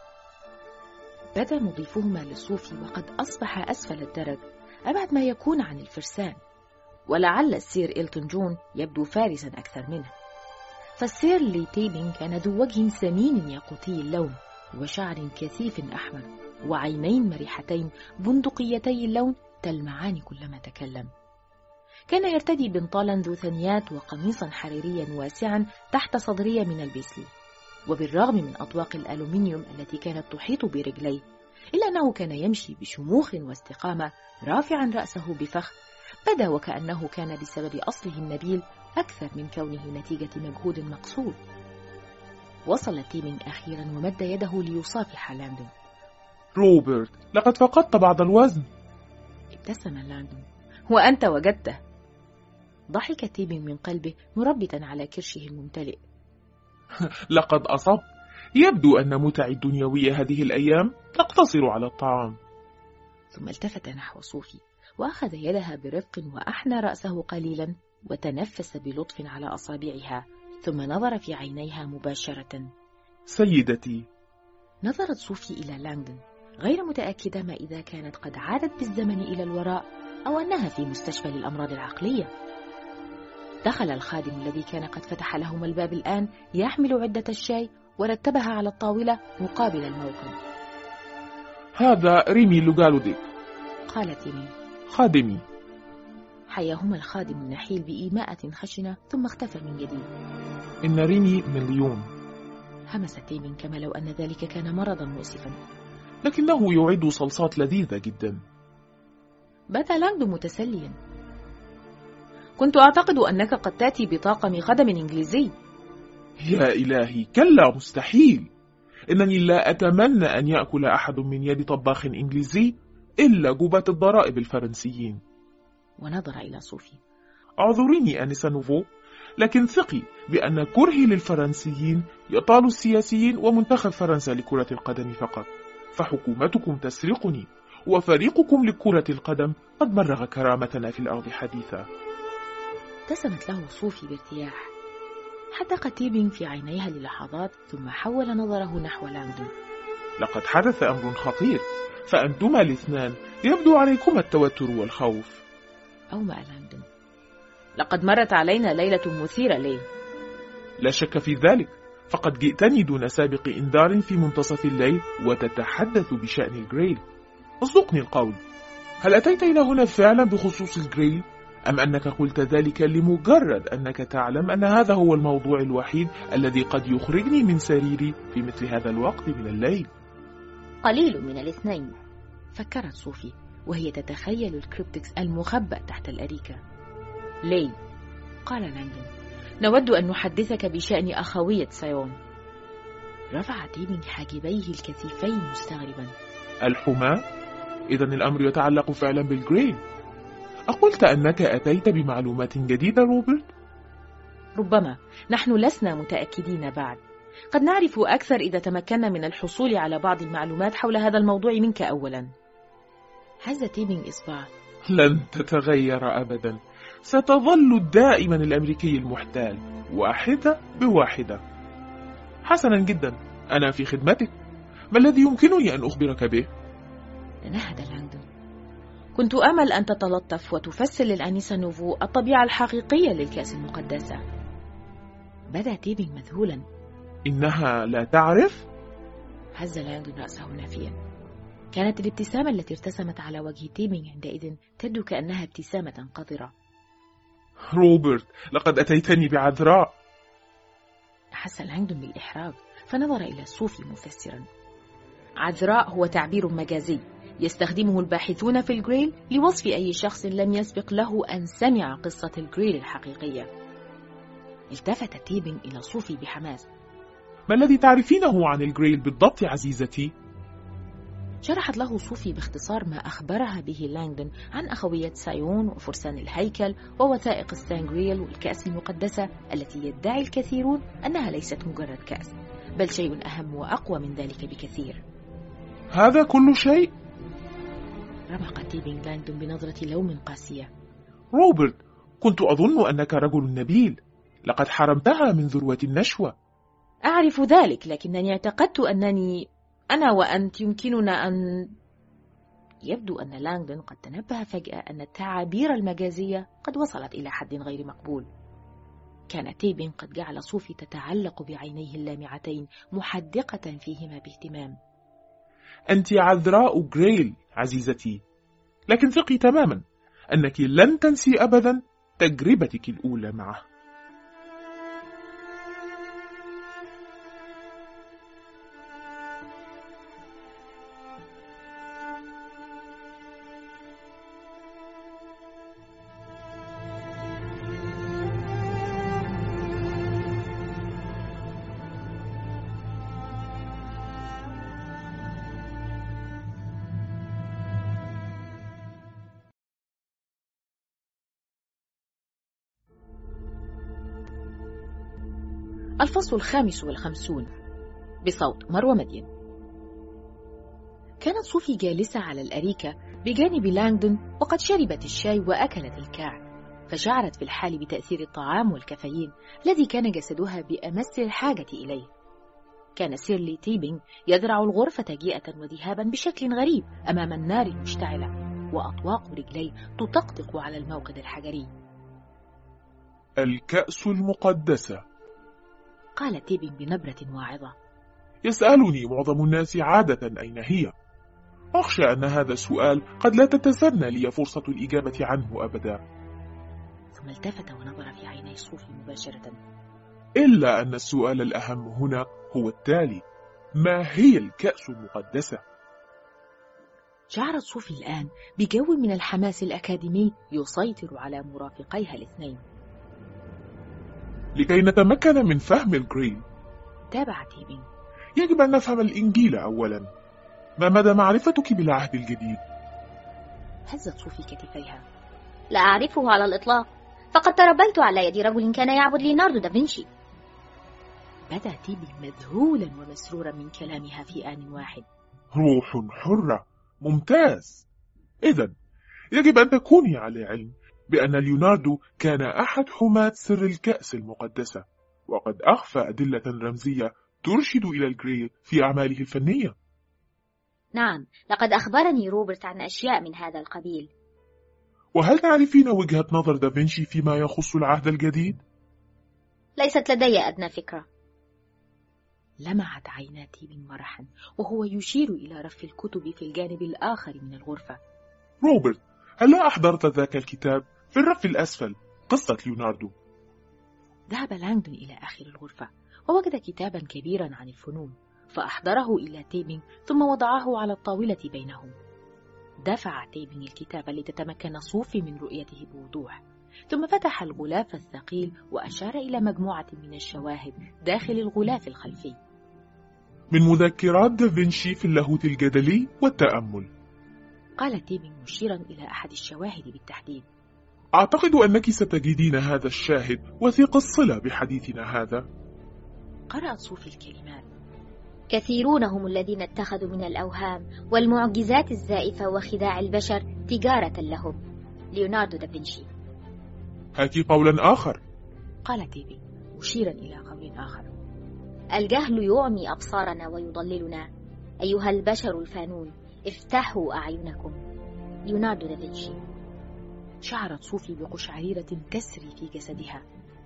بدا مضيفهما للصوفي وقد أصبح أسفل الدرج، أبعد ما يكون عن الفرسان، ولعل السير إلتون جون يبدو فارسا أكثر منه. فالسير لي تيبينج كان ذو وجه سمين ياقوتي اللون، وشعر كثيف أحمر، وعينين مريحتين بندقيتي اللون تلمعان كلما تكلم. كان يرتدي بنطالا ذو ثنيات وقميصا حريريا واسعا تحت صدرية من البيسلي، وبالرغم من أطواق الألومنيوم التي كانت تحيط برجليه، إلا أنه كان يمشي بشموخ واستقامة رافعا رأسه بفخر، بدا وكأنه كان بسبب أصله النبيل أكثر من كونه نتيجة مجهود مقصود. وصل تيبينج أخيرا ومد يده ليصافح لانغدون. روبرت، لقد فقدت بعض الوزن. ابتسم لانغدون. وأنت وجدته. ضحك تيبينج من قلبه مربتا على كرشه الممتلئ. لقد أصبت. يبدو أن متع الدنيوية هذه الأيام تقتصر على الطعام. ثم التفت نحو صوفي وأخذ يدها برفق وأحنى رأسه قليلا وتنفس بلطف على أصابعها، ثم نظر في عينيها مباشرة. سيدتي. نظرت صوفي إلى لانغدون غير متأكدة ما إذا كانت قد عادت بالزمن إلى الوراء أو أنها في مستشفى للأمراض العقلية. دخل الخادم الذي كان قد فتح لهما الباب الآن يحمل عدة الشاي ورتبها على الطاولة مقابل الموقد. هذا ريمي لوغالوديك، قال تيمين خادمي. حياهما الخادم النحيل بإيماءة خشنة ثم اختفى من جديد. إن ريمي مليون، همس تيمين كما لو أن ذلك كان مرضا مؤسفا. لكنه يعد صلصات لذيذة جدا. بدا لانغدون متسليا. كنت أعتقد أنك قد تأتي بطاقم خدم إنجليزي. يا إلهي، كلا، مستحيل. إنني لا أتمنى أن يأكل أحد من يد طباخ إنجليزي إلا جباة الضرائب الفرنسيين. ونظر إلى صوفي. اعذريني أنسة نوفو، لكن ثقي بأن كرهي للفرنسيين يطال السياسيين ومنتخب فرنسا لكرة القدم فقط، فحكومتكم تسرقني وفريقكم لكرة القدم قد مرغ كرامتنا في الأرض حديثا. ابتسمت له صوفي بارتياح. حدق تيبين في عينيها للحظات ثم حول نظره نحو لانغدون. لقد حدث أمر خطير، فأنتما الاثنان يبدو عليكما التوتر والخوف. أومأ لانغدون. لقد مرت علينا ليلة مثيرة ليه. لا شك في ذلك، فقد جئتني دون سابق إنذار في منتصف الليل وتتحدث بشأن الجريل. اصدقني القول، هل أتيت إلى هنا فعلا بخصوص الجريل؟ أم أنك قلت ذلك لمجرد أنك تعلم أن هذا هو الموضوع الوحيد الذي قد يخرجني من سريري في مثل هذا الوقت من الليل؟ قليل من الاثنين، فكرت صوفي وهي تتخيل الكريبتكس المخبأ تحت الأريكة. لي، قال لانغدون، نود أن نحدثك بشأن أخوية سايون. رفع تيمين حاجبيه الكثيفين مستغربا. الحماة؟ إذن الأمر يتعلق فعلا بالجريل. أقلت أنك أتيت بمعلومات جديدة روبرت؟ ربما، نحن لسنا متأكدين بعد. قد نعرف أكثر إذا تمكنا من الحصول على بعض المعلومات حول هذا الموضوع منك أولا. هز تيمين إصبعه. لن تتغير أبدا، ستظل دائما الأمريكي المحتال، واحدة بواحدة. حسنا جدا، أنا في خدمتك. ما الذي يمكنني أن أخبرك به؟ تنهد لانغدون. كنت أمل أن تتلطف وتفسر للأنسة نوفو الطبيعة الحقيقية للكأس المقدسة. بدا تيبين مذهولا. إنها لا تعرف؟ هز لانغدون رأسه نافيا. كانت الابتسامة التي ارتسمت على وجه تيبين عندئذ تبدو كأنها ابتسامة قذرة. روبرت، لقد أتيتني بعذراء. أحس لانغدون بالإحراج فنظر إلى صوفي مفسرا. عذراء هو تعبير مجازي يستخدمه الباحثون في الجريل لوصف أي شخص لم يسبق له أن سمع قصة الجريل الحقيقية. التفت تيبين إلى صوفي بحماس. ما الذي تعرفينه عن الجريل بالضبط عزيزتي؟ شرحت له صوفي باختصار ما أخبرها به لانغدون عن أخوية سايون وفرسان الهيكل ووثائق السانجريل والكأس المقدسة التي يدعي الكثيرون أنها ليست مجرد كأس، بل شيء أهم وأقوى من ذلك بكثير. هذا كل شيء؟ رمق تيبين لانغدون بنظرة لوم قاسية. روبرت، كنت أظن أنك رجل نبيل، لقد حرمتها من ذروة النشوة. أعرف ذلك، لكنني اعتقدت أنني أنا وأنت يمكننا أن... يبدو أن لانغدون قد تنبه فجأة أن التعابير المجازية قد وصلت إلى حد غير مقبول. كان تيبين قد جعل صوفي تتعلق بعينيه اللامعتين محدقة فيهما باهتمام. أنت عذراء جريل عزيزتي، لكن ثقي تماما أنك لن تنسي أبدا تجربتك الأولى معه. الفصل الخامس والخمسون، بصوت مروة مدين. كانت صوفي جالسة على الأريكة بجانب لانغدون وقد شربت الشاي وأكلت الكعك، فشعرت في الحال بتأثير الطعام والكافيين الذي كان جسدها بأمس الحاجة إليه. كان سيرلي تيبين يزرع الغرفة جيئة وذهابا بشكل غريب أمام النار المشتعلة، وأطواق رجليه تطقطق على الموقد الحجري. الكأس المقدسة. قال تيبين بنبرة واعظة. يسألني معظم الناس عادة أين هي. أخشى أن هذا السؤال قد لا تتسنى لي فرصة الإجابة عنه أبدا. ثم التفت ونظر في عيني صوفي مباشرة. إلا أن السؤال الأهم هنا هو التالي: ما هي الكأس المقدسة؟ شعرت صوفي الآن بجو من الحماس الأكاديمي يسيطر على مرافقيها الاثنين. لكي نتمكن من فهم الجريل، تابع تيبين، يجب أن نفهم الإنجيل أولا. ما مدى معرفتك بالعهد الجديد؟ هزت صوفي كتفيها. لا أعرفه على الإطلاق، فقد تربيت على يد رجل كان يعبد ليوناردو دافنشي. بدا تيبين مذهولا ومسرورا من كلامها في آن واحد. روح حرة، ممتاز. إذن يجب أن تكوني على علم بأن ليوناردو كان أحد حماة سر الكأس المقدسة، وقد أخفى أدلة رمزية ترشد إلى الجريل في أعماله الفنية. نعم، لقد أخبرني روبرت عن أشياء من هذا القبيل. وهل تعرفين وجهة نظر دافنشي فيما يخص العهد الجديد؟ ليست لدي أدنى فكرة. لمعت عينا تيبين مرحا وهو يشير إلى رف الكتب في الجانب الآخر من الغرفة. روبرت، هل لا أحضرت ذاك الكتاب في الرف الأسفل، قصة ليوناردو؟ ذهب لانغدون إلى آخر الغرفة ووجد كتابا كبيرا عن الفنون، فأحضره إلى تيبين ثم وضعه على الطاولة بينهم. دفع تيبين الكتاب لتتمكن صوفي من رؤيته بوضوح، ثم فتح الغلاف الثقيل وأشار إلى مجموعة من الشواهد داخل الغلاف الخلفي. من مذكرات دافنشي في اللاهوت الجدلي والتأمل، قال تيبين مشيرا إلى أحد الشواهد بالتحديد. أعتقد أنك ستجدين هذا الشاهد وثيق الصلة بحديثنا هذا. قرأت صوفي الكلمات. كثيرون هم الذين اتخذوا من الأوهام والمعجزات الزائفة وخداع البشر تجارة لهم. ليوناردو دافنشي. هاتي قولا آخر، قال تيبين مشيرا إلى قول آخر. الجهل يعمي أبصارنا ويضللنا. أيها البشر الفانون، افتحوا أعينكم. ليوناردو دافنشي. شعرت صوفي بقشعريرة تسري في جسدها.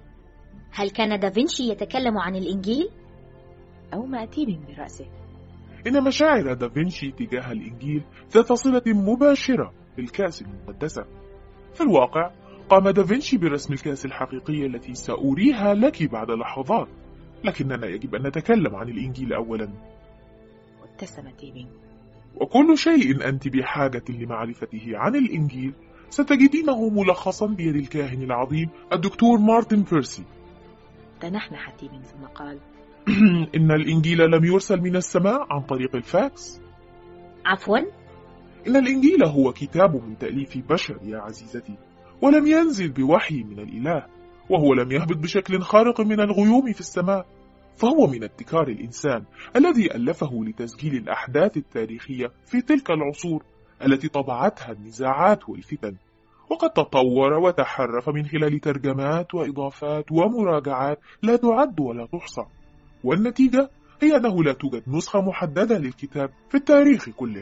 هل كان دافنشي يتكلم عن الإنجيل؟ أو ما تيبين برأسه. إن مشاعر دافنشي تجاه الإنجيل ذات صلة مباشرة بالكأس المقدسة. في الواقع قام دافنشي برسم الكأس الحقيقية التي سأريها لك بعد لحظات، لكننا يجب أن نتكلم عن الإنجيل أولا. وابتسم تيبين. وكل شيء أنت بحاجة لمعرفته عن الإنجيل ستجدينه ملخصا بيد الكاهن العظيم الدكتور مارتن بيرسي. تنحنح تيبين ثم قال: إن الإنجيل لم يرسل من السماء عن طريق الفاكس. عفوا؟ إن الإنجيل هو كتاب من تأليف بشر يا عزيزتي، ولم ينزل بوحي من الإله، وهو لم يهبط بشكل خارق من الغيوم في السماء، فهو من ابتكار الإنسان الذي ألفه لتسجيل الأحداث التاريخية في تلك العصور التي طبعتها النزاعات والفتن، وقد تطور وتحرف من خلال ترجمات وإضافات ومراجعات لا تعد ولا تحصى، والنتيجة هي أنه لا توجد نسخة محددة للكتاب في التاريخ كله.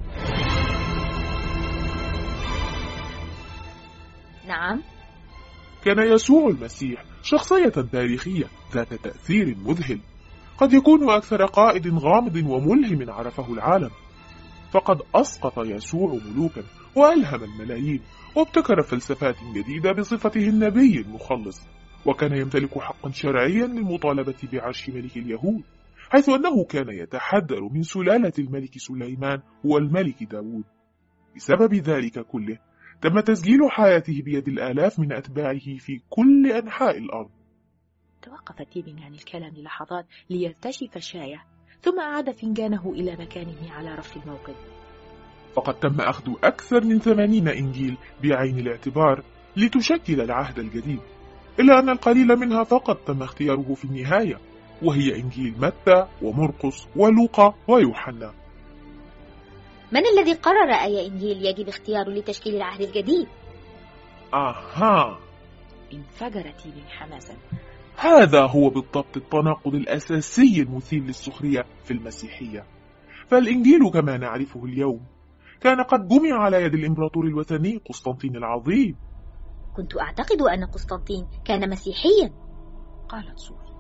نعم. كان يسوع المسيح شخصية تاريخية ذات تأثير مذهل، قد يكون أكثر قائد غامض وملهم عرفه العالم، فقد أسقط يسوع ملوكا وألهم الملايين، وابتكر فلسفات جديدة بصفته النبي المخلص، وكان يمتلك حقا شرعيا للمطالبة بعرش ملك اليهود، حيث أنه كان يتحدر من سلالة الملك سليمان والملك داود. بسبب ذلك كله تم تسجيل حياته بيد الآلاف من أتباعه في كل أنحاء الأرض. توقف تيبين عن الكلام لحظات ليرتشف شايه، ثم أعاد فنجانه إلى مكانه على رف الموقد. فقد تم أخذ أكثر من ثمانين إنجيل بعين الاعتبار لتشكل العهد الجديد، إلا أن القليل منها فقط تم اختياره في النهاية، وهي إنجيل متى ومرقس ولوقا ويوحنا. من الذي قرر أي إنجيل يجب اختياره لتشكيل العهد الجديد؟ أها، انفجر تيبين حماسا. هذا هو بالضبط التناقض الأساسي المثير للسخرية في المسيحية. فالإنجيل كما نعرفه اليوم كان قد جمع على يد الإمبراطور الوثني قسطنطين العظيم، كنت أعتقد أن قسطنطين كان مسيحيا. قالت صوفي.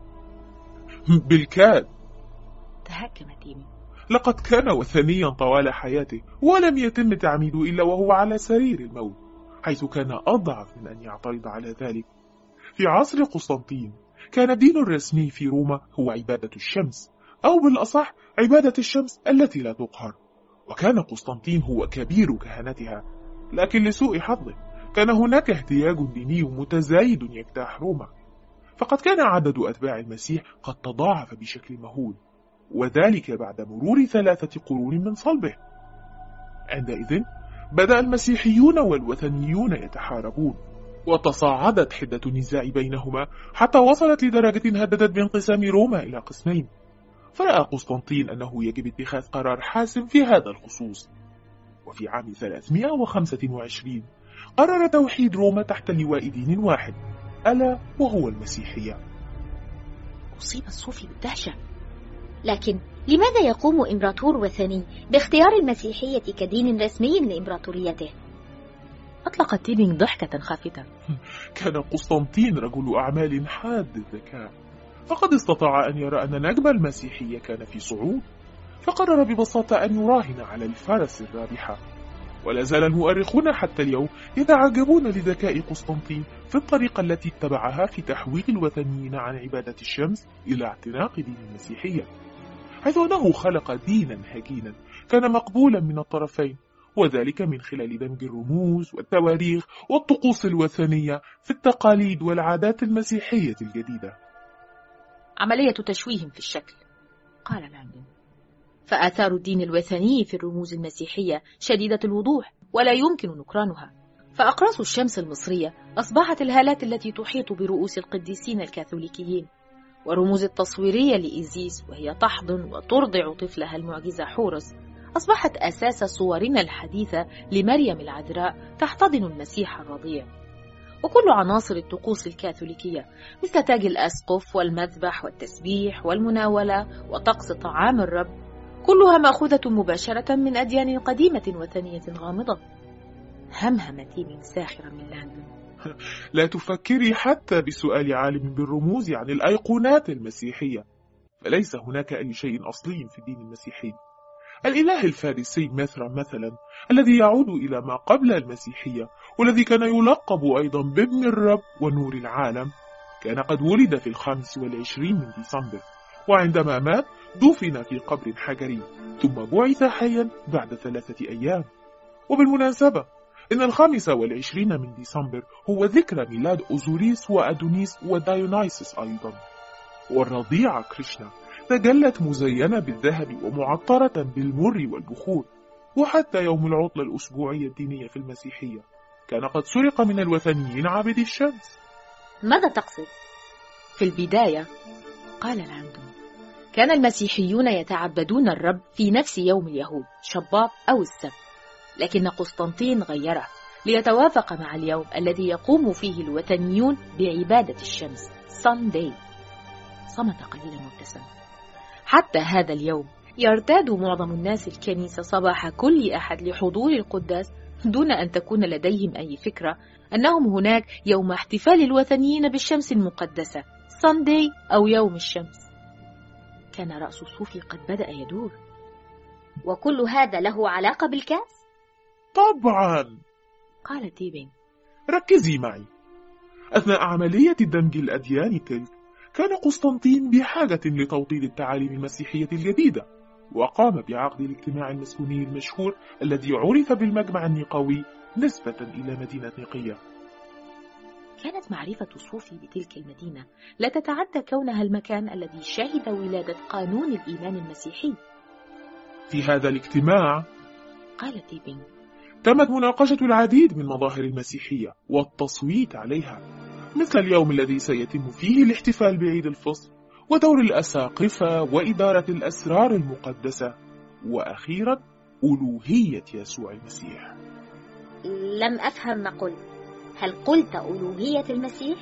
بالكاد. تهكم تيمي. لقد كان وثنيا طوال حياته، ولم يتم تعميده إلا وهو على سرير الموت، حيث كان أضعف من أن يعترض على ذلك. في عصر قسطنطين كان الدين الرسمي في روما هو عبادة الشمس، أو بالأصح عبادة الشمس التي لا تقهر، وكان قسطنطين هو كبير كهنتها. لكن لسوء حظه كان هناك اهتياج ديني متزايد يجتاح روما، فقد كان عدد أتباع المسيح قد تضاعف بشكل مهول، وذلك بعد مرور ثلاثة قرون من صلبه. عندئذ بدأ المسيحيون والوثنيون يتحاربون، وتصاعدت حدة النزاع بينهما حتى وصلت لدرجة هددت بانقسام روما إلى قسمين. فرأى قسطنطين أنه يجب اتخاذ قرار حاسم في هذا الخصوص، وفي عام ثلاثمائة وخمسة وعشرين قرر توحيد روما تحت لواء دين واحد، ألا وهو المسيحية. أصيب الصوفي بالدهشة. لكن لماذا يقوم إمبراطور وثني باختيار المسيحية كدين رسمي لإمبراطوريته؟ أطلقت تيبينغ ضحكة خافتة. كان قسطنطين رجل أعمال حاد الذكاء، فقد استطاع أن يرى أن نجم المسيحية كان في صعود، فقرر ببساطة أن يراهن على الفرس الرابحة. ولا زال المؤرخون حتى اليوم يتعجبون لذكاء قسطنطين في الطريقة التي اتبعها في تحويل الوثنيين عن عبادة الشمس إلى اعتناق دين المسيحية، حيث أنه خلق دينا هجينا كان مقبولا من الطرفين، وذلك من خلال دمج الرموز والتواريخ والطقوس الوثنية في التقاليد والعادات المسيحية الجديدة. عملية تشويه في الشكل، قال لاندون. فآثار الدين الوثني في الرموز المسيحية شديدة الوضوح ولا يمكن نكرانها، فأقراص الشمس المصرية أصبحت الهالات التي تحيط برؤوس القديسين الكاثوليكيين، ورموز التصويرية لإيزيس وهي تحضن وترضع طفلها المعجزة حورس أصبحت أساس صورنا الحديثة لمريم العذراء تحتضن المسيح الرضيع. وكل عناصر الطقوس الكاثوليكية مثل تاج الأسقف والمذبح والتسبيح والمناولة وطقس طعام الرب كلها مأخوذة مباشرة من أديان قديمة وثنية غامضة. همهم تيمينغ ساخرا من لاندون. لا تفكري حتى بسؤال عالم بالرموز عن الأيقونات المسيحية، فليس هناك أي شيء أصلي في الدين المسيحي. الإله الفارسي مثرا مثلا الذي يعود إلى ما قبل المسيحية، والذي كان يلقب أيضا بابن الرب ونور العالم، كان قد ولد في الخامس والعشرين من ديسمبر، وعندما مات دفن في قبر حجري، ثم بعث حيا بعد ثلاثة أيام. وبالمناسبة إن الخامس والعشرين من ديسمبر هو ذكرى ميلاد أوزوريس وأدونيس ودايونايسس أيضا. والرضيعة كريشنا تجلت مزينة بالذهب ومعطرة بالمر والبخور. وحتى يوم العطلة الأسبوعية الدينية في المسيحية كان قد سرق من الوثنيين عابدي الشمس. ماذا تقصد؟ في البداية، قال لاندون، كان المسيحيون يتعبدون الرب في نفس يوم اليهود شباط أو السبت، لكن قسطنطين غيره ليتوافق مع اليوم الذي يقوم فيه الوثنيون بعبادة الشمس Sunday. صمت قليلا مبتسم. حتى هذا اليوم يرتاد معظم الناس الكنيسة صباح كل أحد لحضور القداس دون أن تكون لديهم أي فكرة أنهم هناك يوم احتفال الوثنيين بالشمس المقدسة Sunday أو يوم الشمس. كان رأس صوفي قد بدأ يدور. وكل هذا له علاقة بالكاس؟ طبعا، قال تيبينغ. ركزي معي. أثناء عملية دمج الأديان تلك كان قسطنطين بحاجة لتوطيد التعاليم المسيحية الجديدة، وقام بعقد الاجتماع المسكوني المشهور الذي عرف بالمجمع النيقوي نسبة إلى مدينة نيقية. كانت معرفة صوفي بتلك المدينة لا تتعدى كونها المكان الذي شهد ولادة قانون الإيمان المسيحي. في هذا الاجتماع، قال تيبينغ، تمت مناقشة العديد من مظاهر المسيحية والتصويت عليها، مثل اليوم الذي سيتم فيه الاحتفال بعيد الفصح، ودور الأساقفة وإدارة الأسرار المقدسة، وأخيرا ألوهية يسوع المسيح. لم أفهم ما قلت. هل قلت ألوهية المسيح؟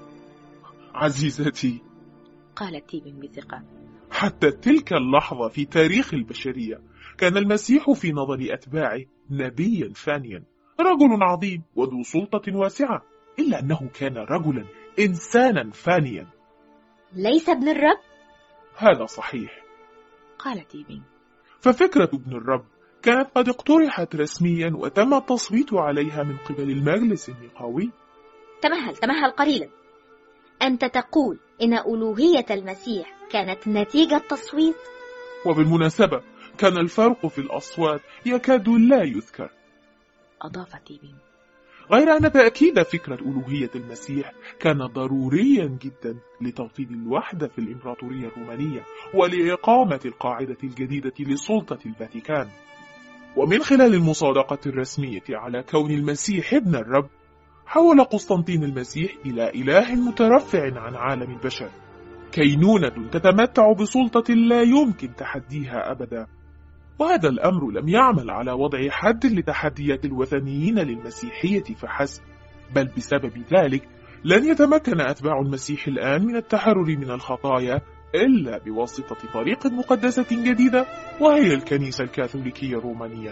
عزيزتي، قال تيبينغ بثقة، حتى تلك اللحظة في تاريخ البشرية كان المسيح في نظر أتباعه نبيا فانيا، رجل عظيم وذو سلطة واسعة، إلا أنه كان رجلا إنسانا فانيا. ليس ابن الرب؟ هذا صحيح، قال تيبينغ. ففكرة ابن الرب كانت قد اقترحت رسميا وتم التصويت عليها من قبل المجلس المئوي. تمهل تمهل قليلا. أنت تقول إن ألوهية المسيح كانت نتيجة تصويت؟ وبالمناسبة كان الفرق في الأصوات يكاد لا يذكر، أضاف تيبينغ. غير أن تأكيد فكرة ألوهية المسيح كان ضروريا جدا لتوطيد الوحدة في الإمبراطورية الرومانية ولإقامة القاعدة الجديدة لسلطة الفاتيكان. ومن خلال المصادقة الرسمية على كون المسيح ابن الرب، حول قسطنطين المسيح إلى إله مترفع عن عالم البشر، كينونة تتمتع بسلطة لا يمكن تحديها أبدا. وهذا الأمر لم يعمل على وضع حد لتحديات الوثنيين للمسيحية فحسب، بل بسبب ذلك لن يتمكن أتباع المسيح الآن من التحرر من الخطايا إلا بواسطة طريق مقدسة جديدة، وهي الكنيسة الكاثوليكية الرومانية.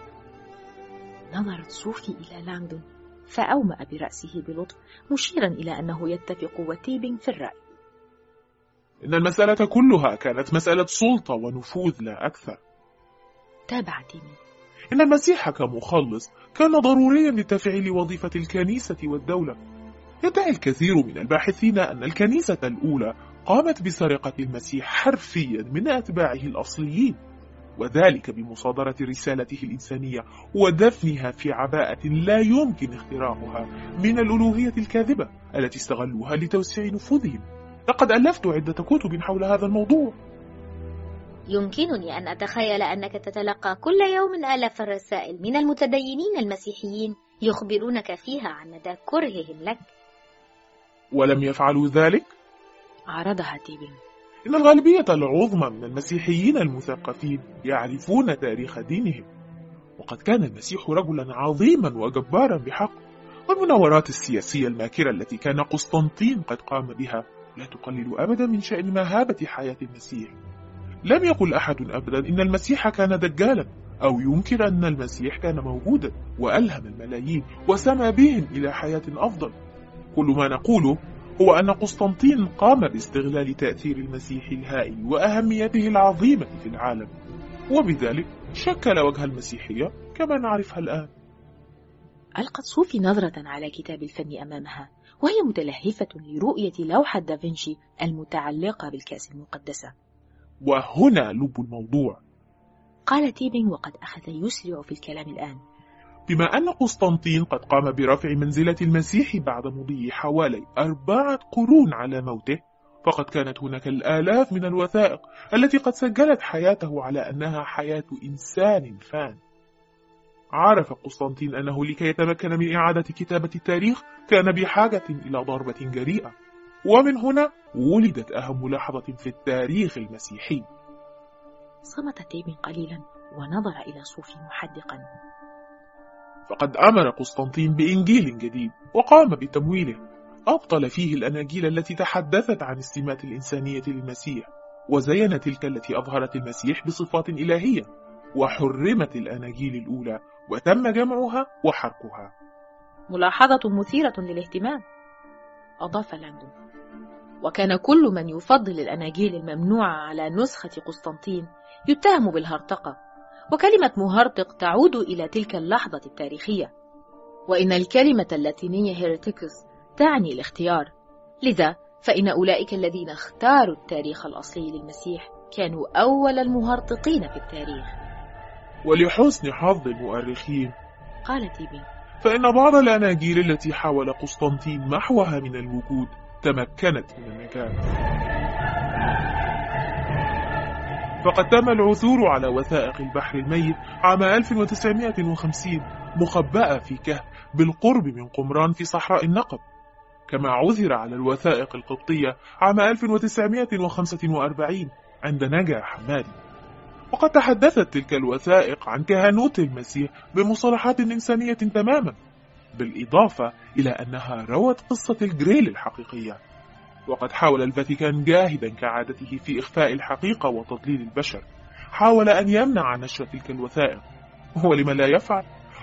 نظرت صوفي إلى لانغدون فأومأ برأسه بلطف، مشيرا إلى أنه يتفق وتيبينغ في الرأي. إن المسألة كلها كانت مسألة سلطة ونفوذ لا أكثر. تابع تيبينغ. إن المسيح كمخلص كان ضروريا لتفعيل وظيفة الكنيسة والدولة. يدعي الكثير من الباحثين أن الكنيسة الأولى قامت بسرقة المسيح حرفيا من أتباعه الأصليين، وذلك بمصادرة رسالته الإنسانية ودفنها في عباءة لا يمكن اختراقها من الألوهية الكاذبة التي استغلوها لتوسيع نفوذهم. لقد ألفت عدة كتب حول هذا الموضوع. يمكنني أن أتخيل أنك تتلقى كل يوم آلاف الرسائل من المتدينين المسيحيين يخبرونك فيها عن مدى كرههم لك. ولم يفعلوا ذلك؟ عرضها تيبينغ. إن الغالبية العظمى من المسيحيين المثقفين يعرفون تاريخ دينهم، وقد كان المسيح رجلا عظيما وجبارا بحق، والمناورات السياسية الماكرة التي كان قسطنطين قد قام بها لا تقلل أبدا من شأن مهابة حياة المسيح. لم يقل أحد أبدا إن المسيح كان دجالا، أو ينكر أن المسيح كان موجودا وألهم الملايين وسمى بهم إلى حياة أفضل. كل ما نقوله هو أن قسطنطين قام باستغلال تأثير المسيح الهائل وأهميته العظيمة في العالم، وبذلك شكل وجه المسيحية كما نعرفها الآن. ألقت صوفي نظرة على كتاب الفن أمامها وهي متلهفة لرؤية لوحة دافنشي المتعلقة بالكأس المقدسة. وهنا لب الموضوع، قال تيبينغ وقد أخذ يسرع في الكلام الآن. بما أن قسطنطين قد قام برفع منزلة المسيح بعد مضي حوالي أربعة قرون على موته، فقد كانت هناك الآلاف من الوثائق التي قد سجلت حياته على أنها حياة إنسان فان. عرف قسطنطين أنه لكي يتمكن من إعادة كتابة التاريخ كان بحاجة إلى ضربة جريئة، ومن هنا ولدت أهم لحظة في التاريخ المسيحي. صمت تيبينغ قليلا ونظر إلى صوفي محدقا. فقد أمر قسطنطين بإنجيل جديد وقام بتمويله، أبطل فيه الأناجيل التي تحدثت عن السمات الإنسانية للمسيح، وزين تلك التي أظهرت المسيح بصفات إلهية، وحرمت الأناجيل الأولى وتم جمعها وحرقها. ملاحظة مثيرة للاهتمام، أضاف لانغدون. وكان كل من يفضل الأناجيل الممنوعة على نسخة قسطنطين يتهم بالهرطقة، وكلمة مهرطق تعود إلى تلك اللحظة التاريخية، وإن الكلمة اللاتينية هيرتيكوس تعني الاختيار، لذا فإن أولئك الذين اختاروا التاريخ الأصلي للمسيح كانوا أول المهرطقين في التاريخ. ولحسن حظ المؤرخين، قال تيبينغ، فإن بعض الأناجيل التي حاول قسطنطين محوها من الوجود تمكنت من النجاة. فقد تم العثور على وثائق البحر الميت عام ألف وتسعمائة وخمسين مخبأة في كهف بالقرب من قمران في صحراء النقب، كما عثر على الوثائق القبطية عام ألف وتسعمائة وخمسة وأربعين عند نجا حمادي. وقد تحدثت تلك الوثائق عن كهنوت المسيح بمصطلحات إنسانية تماما، بالإضافة إلى أنها روت قصة الجريل الحقيقية. وقد حاول الفاتيكان جاهدا كعادته في إخفاء الحقيقة وتضليل البشر، حاول أن يمنع نشر تلك الوثائق، ولما لا يفعل؟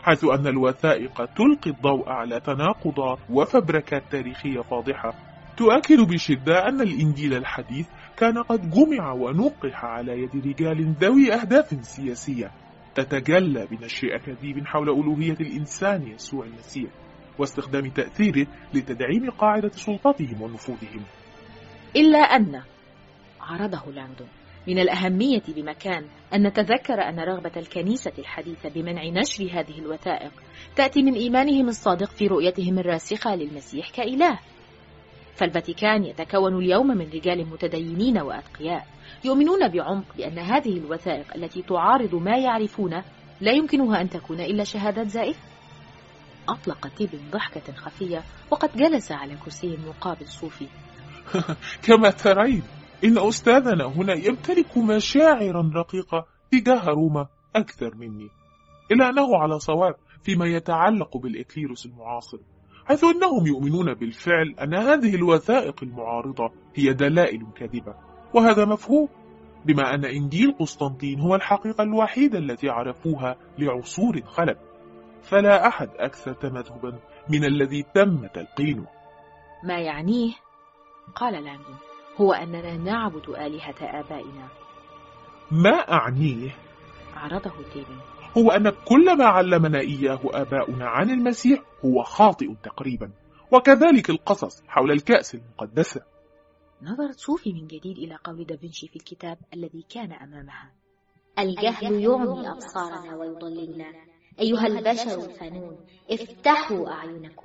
حيث أن الوثائق تلقي الضوء على تناقضات وفبركات تاريخية فاضحة تؤكد بشدة أن الإنجيل الحديث كان قد جمع ونقح على يد رجال ذوي أهداف سياسية تتجلى بنشر أكاذيب حول ألوهية الإنسان يسوع المسيح واستخدام تأثيره لتدعيم قاعدة سلطتهم ونفوذهم. إلا أن عرضه لانغدون من الأهمية بمكان أن نتذكر أن رغبة الكنيسة الحديثة بمنع نشر هذه الوثائق تأتي من إيمانهم الصادق في رؤيتهم الراسخة للمسيح كإله. فالفاتيكان يتكون اليوم من رجال متدينين وأتقياء يؤمنون بعمق بأن هذه الوثائق التي تعارض ما يعرفونه لا يمكنها أن تكون إلا شهادات زائفة. أطلق تيبن ضحكة خفية وقد جلس على كرسي مقابل صوفي. كما ترين إن أستاذنا هنا يمتلك مشاعرا رقيقة تجاه روما أكثر مني، إلا أنه على صواب فيما يتعلق بالإكليروس المعاصر، حيث أنهم يؤمنون بالفعل أن هذه الوثائق المعارضة هي دلائل كاذبة، وهذا مفهوم بما أن إنجيل قسطنطين هو الحقيقة الوحيدة التي عرفوها لعصور خلت، فلا أحد أكثر تمذهبا من الذي تم تلقينه. ما يعنيه، قال لانغدون، هو أننا نعبد آلهة آبائنا. ما أعنيه، عرضه تيبن، هو أن كل ما علمنا إياه آباؤنا عن المسيح هو خاطئ تقريبا، وكذلك القصص حول الكأس المقدسة. نظرت صوفي من جديد إلى قول دافنشي في الكتاب الذي كان أمامها. الجهل يعمي أبصارنا ويضللنا، أيها البشر الفنون افتحوا أعينكم.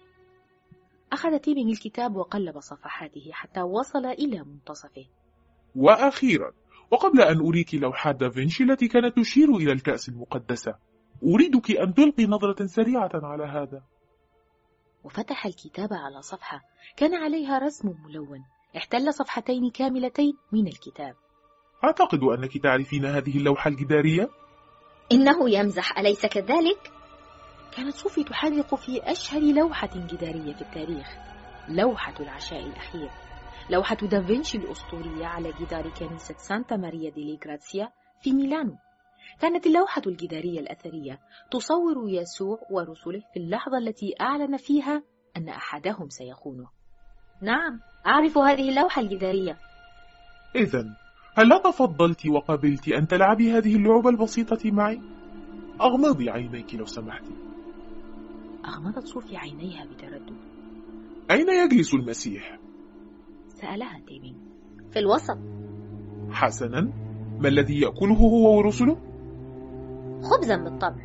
أخذ تيبن الكتاب وقلب صفحاته حتى وصل إلى منتصفه. وأخيرا، وقبل أن أريك لوحات دافنشي التي كانت تشير إلى الكأس المقدسة، أريدك أن تلقي نظرة سريعة على هذا. وفتح الكتاب على صفحة كان عليها رسم ملون احتل صفحتين كاملتين من الكتاب. أعتقد أنك تعرفين هذه اللوحة الجدارية. إنه يمزح، أليس كذلك؟ كانت صوفي تحلق في أشهر لوحة جدارية في التاريخ، لوحة العشاء الأخير، لوحة دافنشي الأسطورية على جدار كنيسة سانتا ماريا دي غراتسيا في ميلانو. كانت اللوحة الجدارية الأثرية تصور يسوع ورسله في اللحظة التي أعلن فيها أن أحدهم سيخونه. نعم، أعرف هذه اللوحة الجدارية. إذن هل تفضلت وقبلت أن تلعبي هذه اللعبة البسيطة معي؟ أغمضي عينيك لو سمحتي. أغمضت صوفي عينيها بتردد. أين يجلس المسيح؟ سألها تيبن. في الوسط. حسنا، ما الذي يأكله هو ورسله؟ خبزا بالطبع.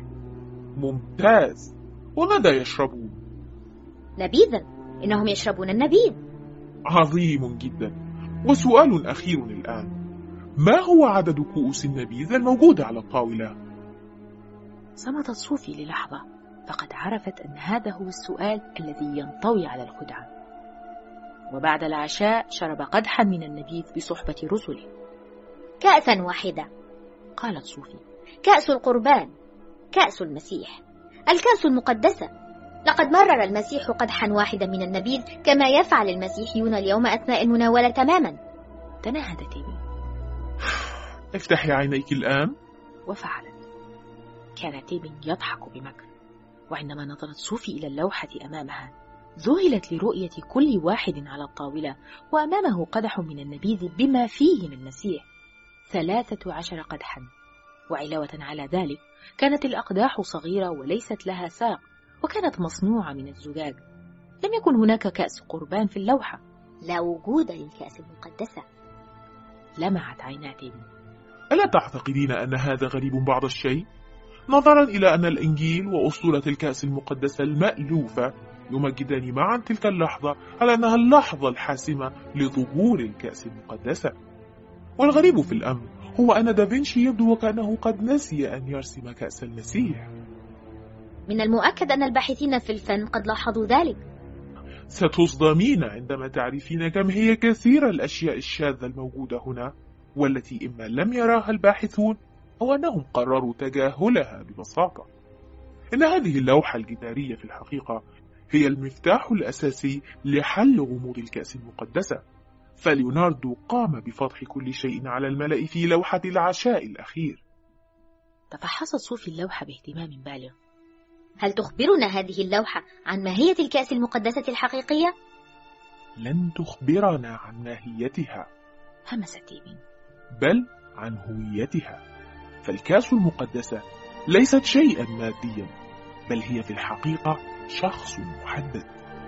ممتاز. وماذا يشربون؟ نبيذا، إنهم يشربون النبيذ. عظيم جدا. وسؤال أخير الآن، ما هو عدد كؤوس النبيذ الموجودة على الطاولة؟ صمتت صوفي للحظة، فقد عرفت أن هذا هو السؤال الذي ينطوي على الخدعة. وبعد العشاء شرب قدحا من النبيذ بصحبة رسله. كأسا واحدة، قالت صوفي. كأس القربان، كأس المسيح، الكأس المقدسة. لقد مرر المسيح قدحا واحدا من النبيذ كما يفعل المسيحيون اليوم أثناء المناولة تماما. تنهد تيبن. افتحي عينيك الآن. وفعلت. كان تيبن يضحك بمكر، وعندما نظرت صوفي إلى اللوحة أمامها ذهلت لرؤية كل واحد على الطاولة وأمامه قدح من النبيذ بما فيه من مسيح، ثلاثة عشر قدحا. وعلاوة على ذلك كانت الأقداح صغيرة وليست لها ساق، وكانت مصنوعة من الزجاج. لم يكن هناك كأس قربان في اللوحة. لا وجود للكأس المقدسة. لمعت عينا تيبن. ألا تعتقدين أن هذا غريب بعض الشيء؟ نظرا إلى أن الإنجيل وأسطورة الكأس المقدسة المألوفة يمجدان معا تلك اللحظة على أنها اللحظة الحاسمة لظهور الكأس المقدسة. والغريب في الأمر هو أن دافنشي يبدو وكأنه قد نسي أن يرسم كأس المسيح. من المؤكد أن الباحثين في الفن قد لاحظوا ذلك. ستصدمين عندما تعرفين كم هي كثيرة الأشياء الشاذة الموجودة هنا، والتي إما لم يراها الباحثون أو أنهم قرروا تجاهلها ببساطة. إن هذه اللوحة الجدارية في الحقيقة هي المفتاح الأساسي لحل غموض الكأس المقدسة، فليوناردو قام بفتح كل شيء على الملأ في لوحة العشاء الأخير. تفحصت صوفي اللوحة باهتمام بالغ. هل تخبرنا هذه اللوحة عن ماهية الكأس المقدسة الحقيقية؟ لن تخبرنا عن ماهيتها، همس تيبينغ، بل عن هويتها. فالكأس المقدسة ليست شيئا ماديا، بل هي في الحقيقة شخص محدد.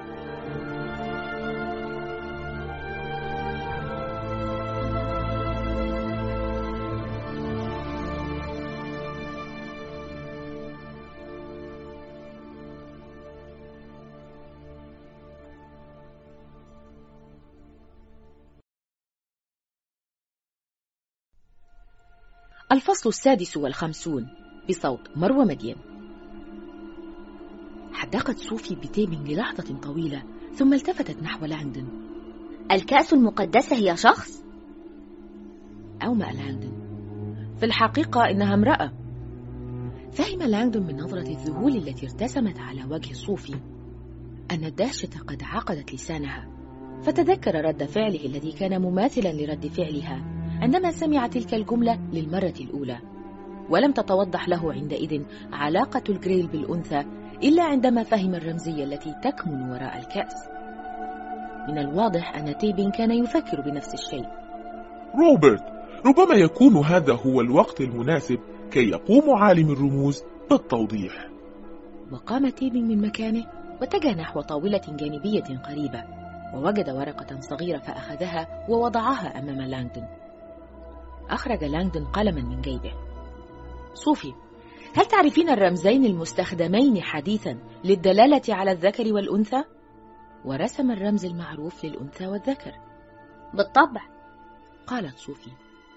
الفصل السادس والخمسون بصوت مروى مدين. حدقت صوفي بتيبينغ للحظة طويلة، ثم التفتت نحو لانغدون. الكأس المقدسة هي شخص؟ أومأ لانغدون. في الحقيقة إنها امرأة. فهم لانغدون من نظرة الذهول التي ارتسمت على وجه صوفي أن الدهشة قد عقدت لسانها، فتذكر رد فعله الذي كان مماثلا لرد فعلها عندما سمع تلك الجملة للمرة الأولى، ولم تتوضح له عندئذ علاقة الجريل بالأنثى إلا عندما فهم الرمزية التي تكمن وراء الكأس. من الواضح أن تيبينغ كان يفكر بنفس الشيء. روبرت، ربما يكون هذا هو الوقت المناسب كي يقوم عالم الرموز بالتوضيح. وقام تيبينغ من مكانه واتجه نحو طاولة جانبية قريبة، ووجد ورقة صغيرة فأخذها ووضعها أمام لانغدون. أخرج لانغدون قلما من جيبه. صوفي، هل تعرفين الرمزين المستخدمين حديثا للدلالة على الذكر والأنثى؟ ورسم الرمز المعروف للأنثى والذكر. بالطبع، قالت صوفي.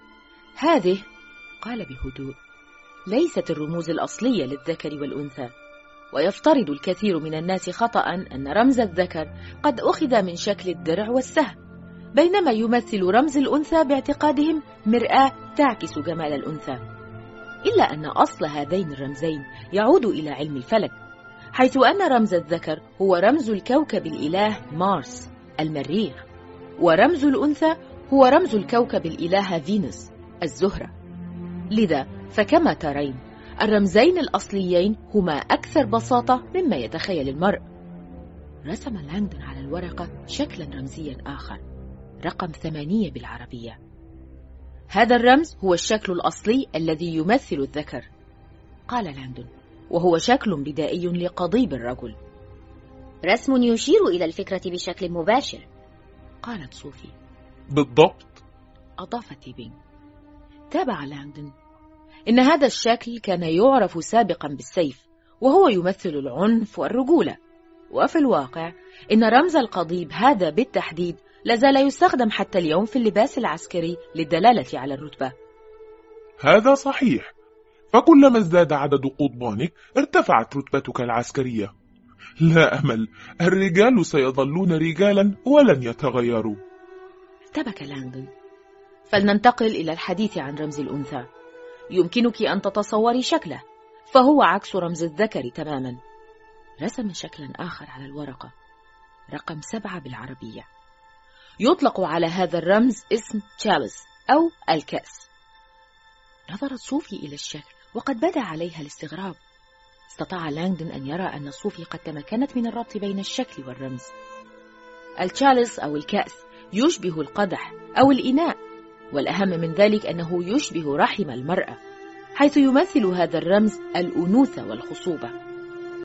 هذه، قال بهدوء، ليست الرموز الأصلية للذكر والأنثى، ويفترض الكثير من الناس خطأ أن رمز الذكر قد أخذ من شكل الدرع والسهم، بينما يمثل رمز الأنثى باعتقادهم مرآة تعكس جمال الأنثى. إلا أن أصل هذين الرمزين يعود إلى علم الفلك، حيث أن رمز الذكر هو رمز الكوكب الإله مارس المريخ، ورمز الأنثى هو رمز الكوكب الإلهة فينوس الزهرة. لذا فكما ترين الرمزين الأصليين هما أكثر بساطة مما يتخيل المرء. رسم لانغدون على الورقة شكلا رمزيا آخر، رقم ثمانية بالعربية. هذا الرمز هو الشكل الأصلي الذي يمثل الذكر، قال لانغدون، وهو شكل بدائي لقضيب الرجل. رسم يشير إلى الفكرة بشكل مباشر، قالت صوفي. بالضبط، أضاف تيبينغ. تابع لانغدون. إن هذا الشكل كان يعرف سابقا بالسيف، وهو يمثل العنف والرجولة، وفي الواقع إن رمز القضيب هذا بالتحديد لازال يستخدم حتى اليوم في اللباس العسكري للدلالة على الرتبة. هذا صحيح، فكلما ازداد عدد قضبانك ارتفعت رتبتك العسكرية. لا أمل، الرجال سيظلون رجالا ولن يتغيروا. ارتبك لانغدون. فلننتقل إلى الحديث عن رمز الأنثى. يمكنك أن تتصوري شكله، فهو عكس رمز الذكر تماما. رسم شكلا آخر على الورقة، رقم سبعة بالعربية. يطلق على هذا الرمز اسم تشاليس أو الكأس. نظرت صوفي إلى الشكل وقد بدا عليها الاستغراب. استطاع لانغدون أن يرى أن صوفي قد تمكنت من الربط بين الشكل والرمز. التشاليس أو الكأس يشبه القدح أو الإناء، والأهم من ذلك أنه يشبه رحم المرأة، حيث يمثل هذا الرمز الأنوثة والخصوبة.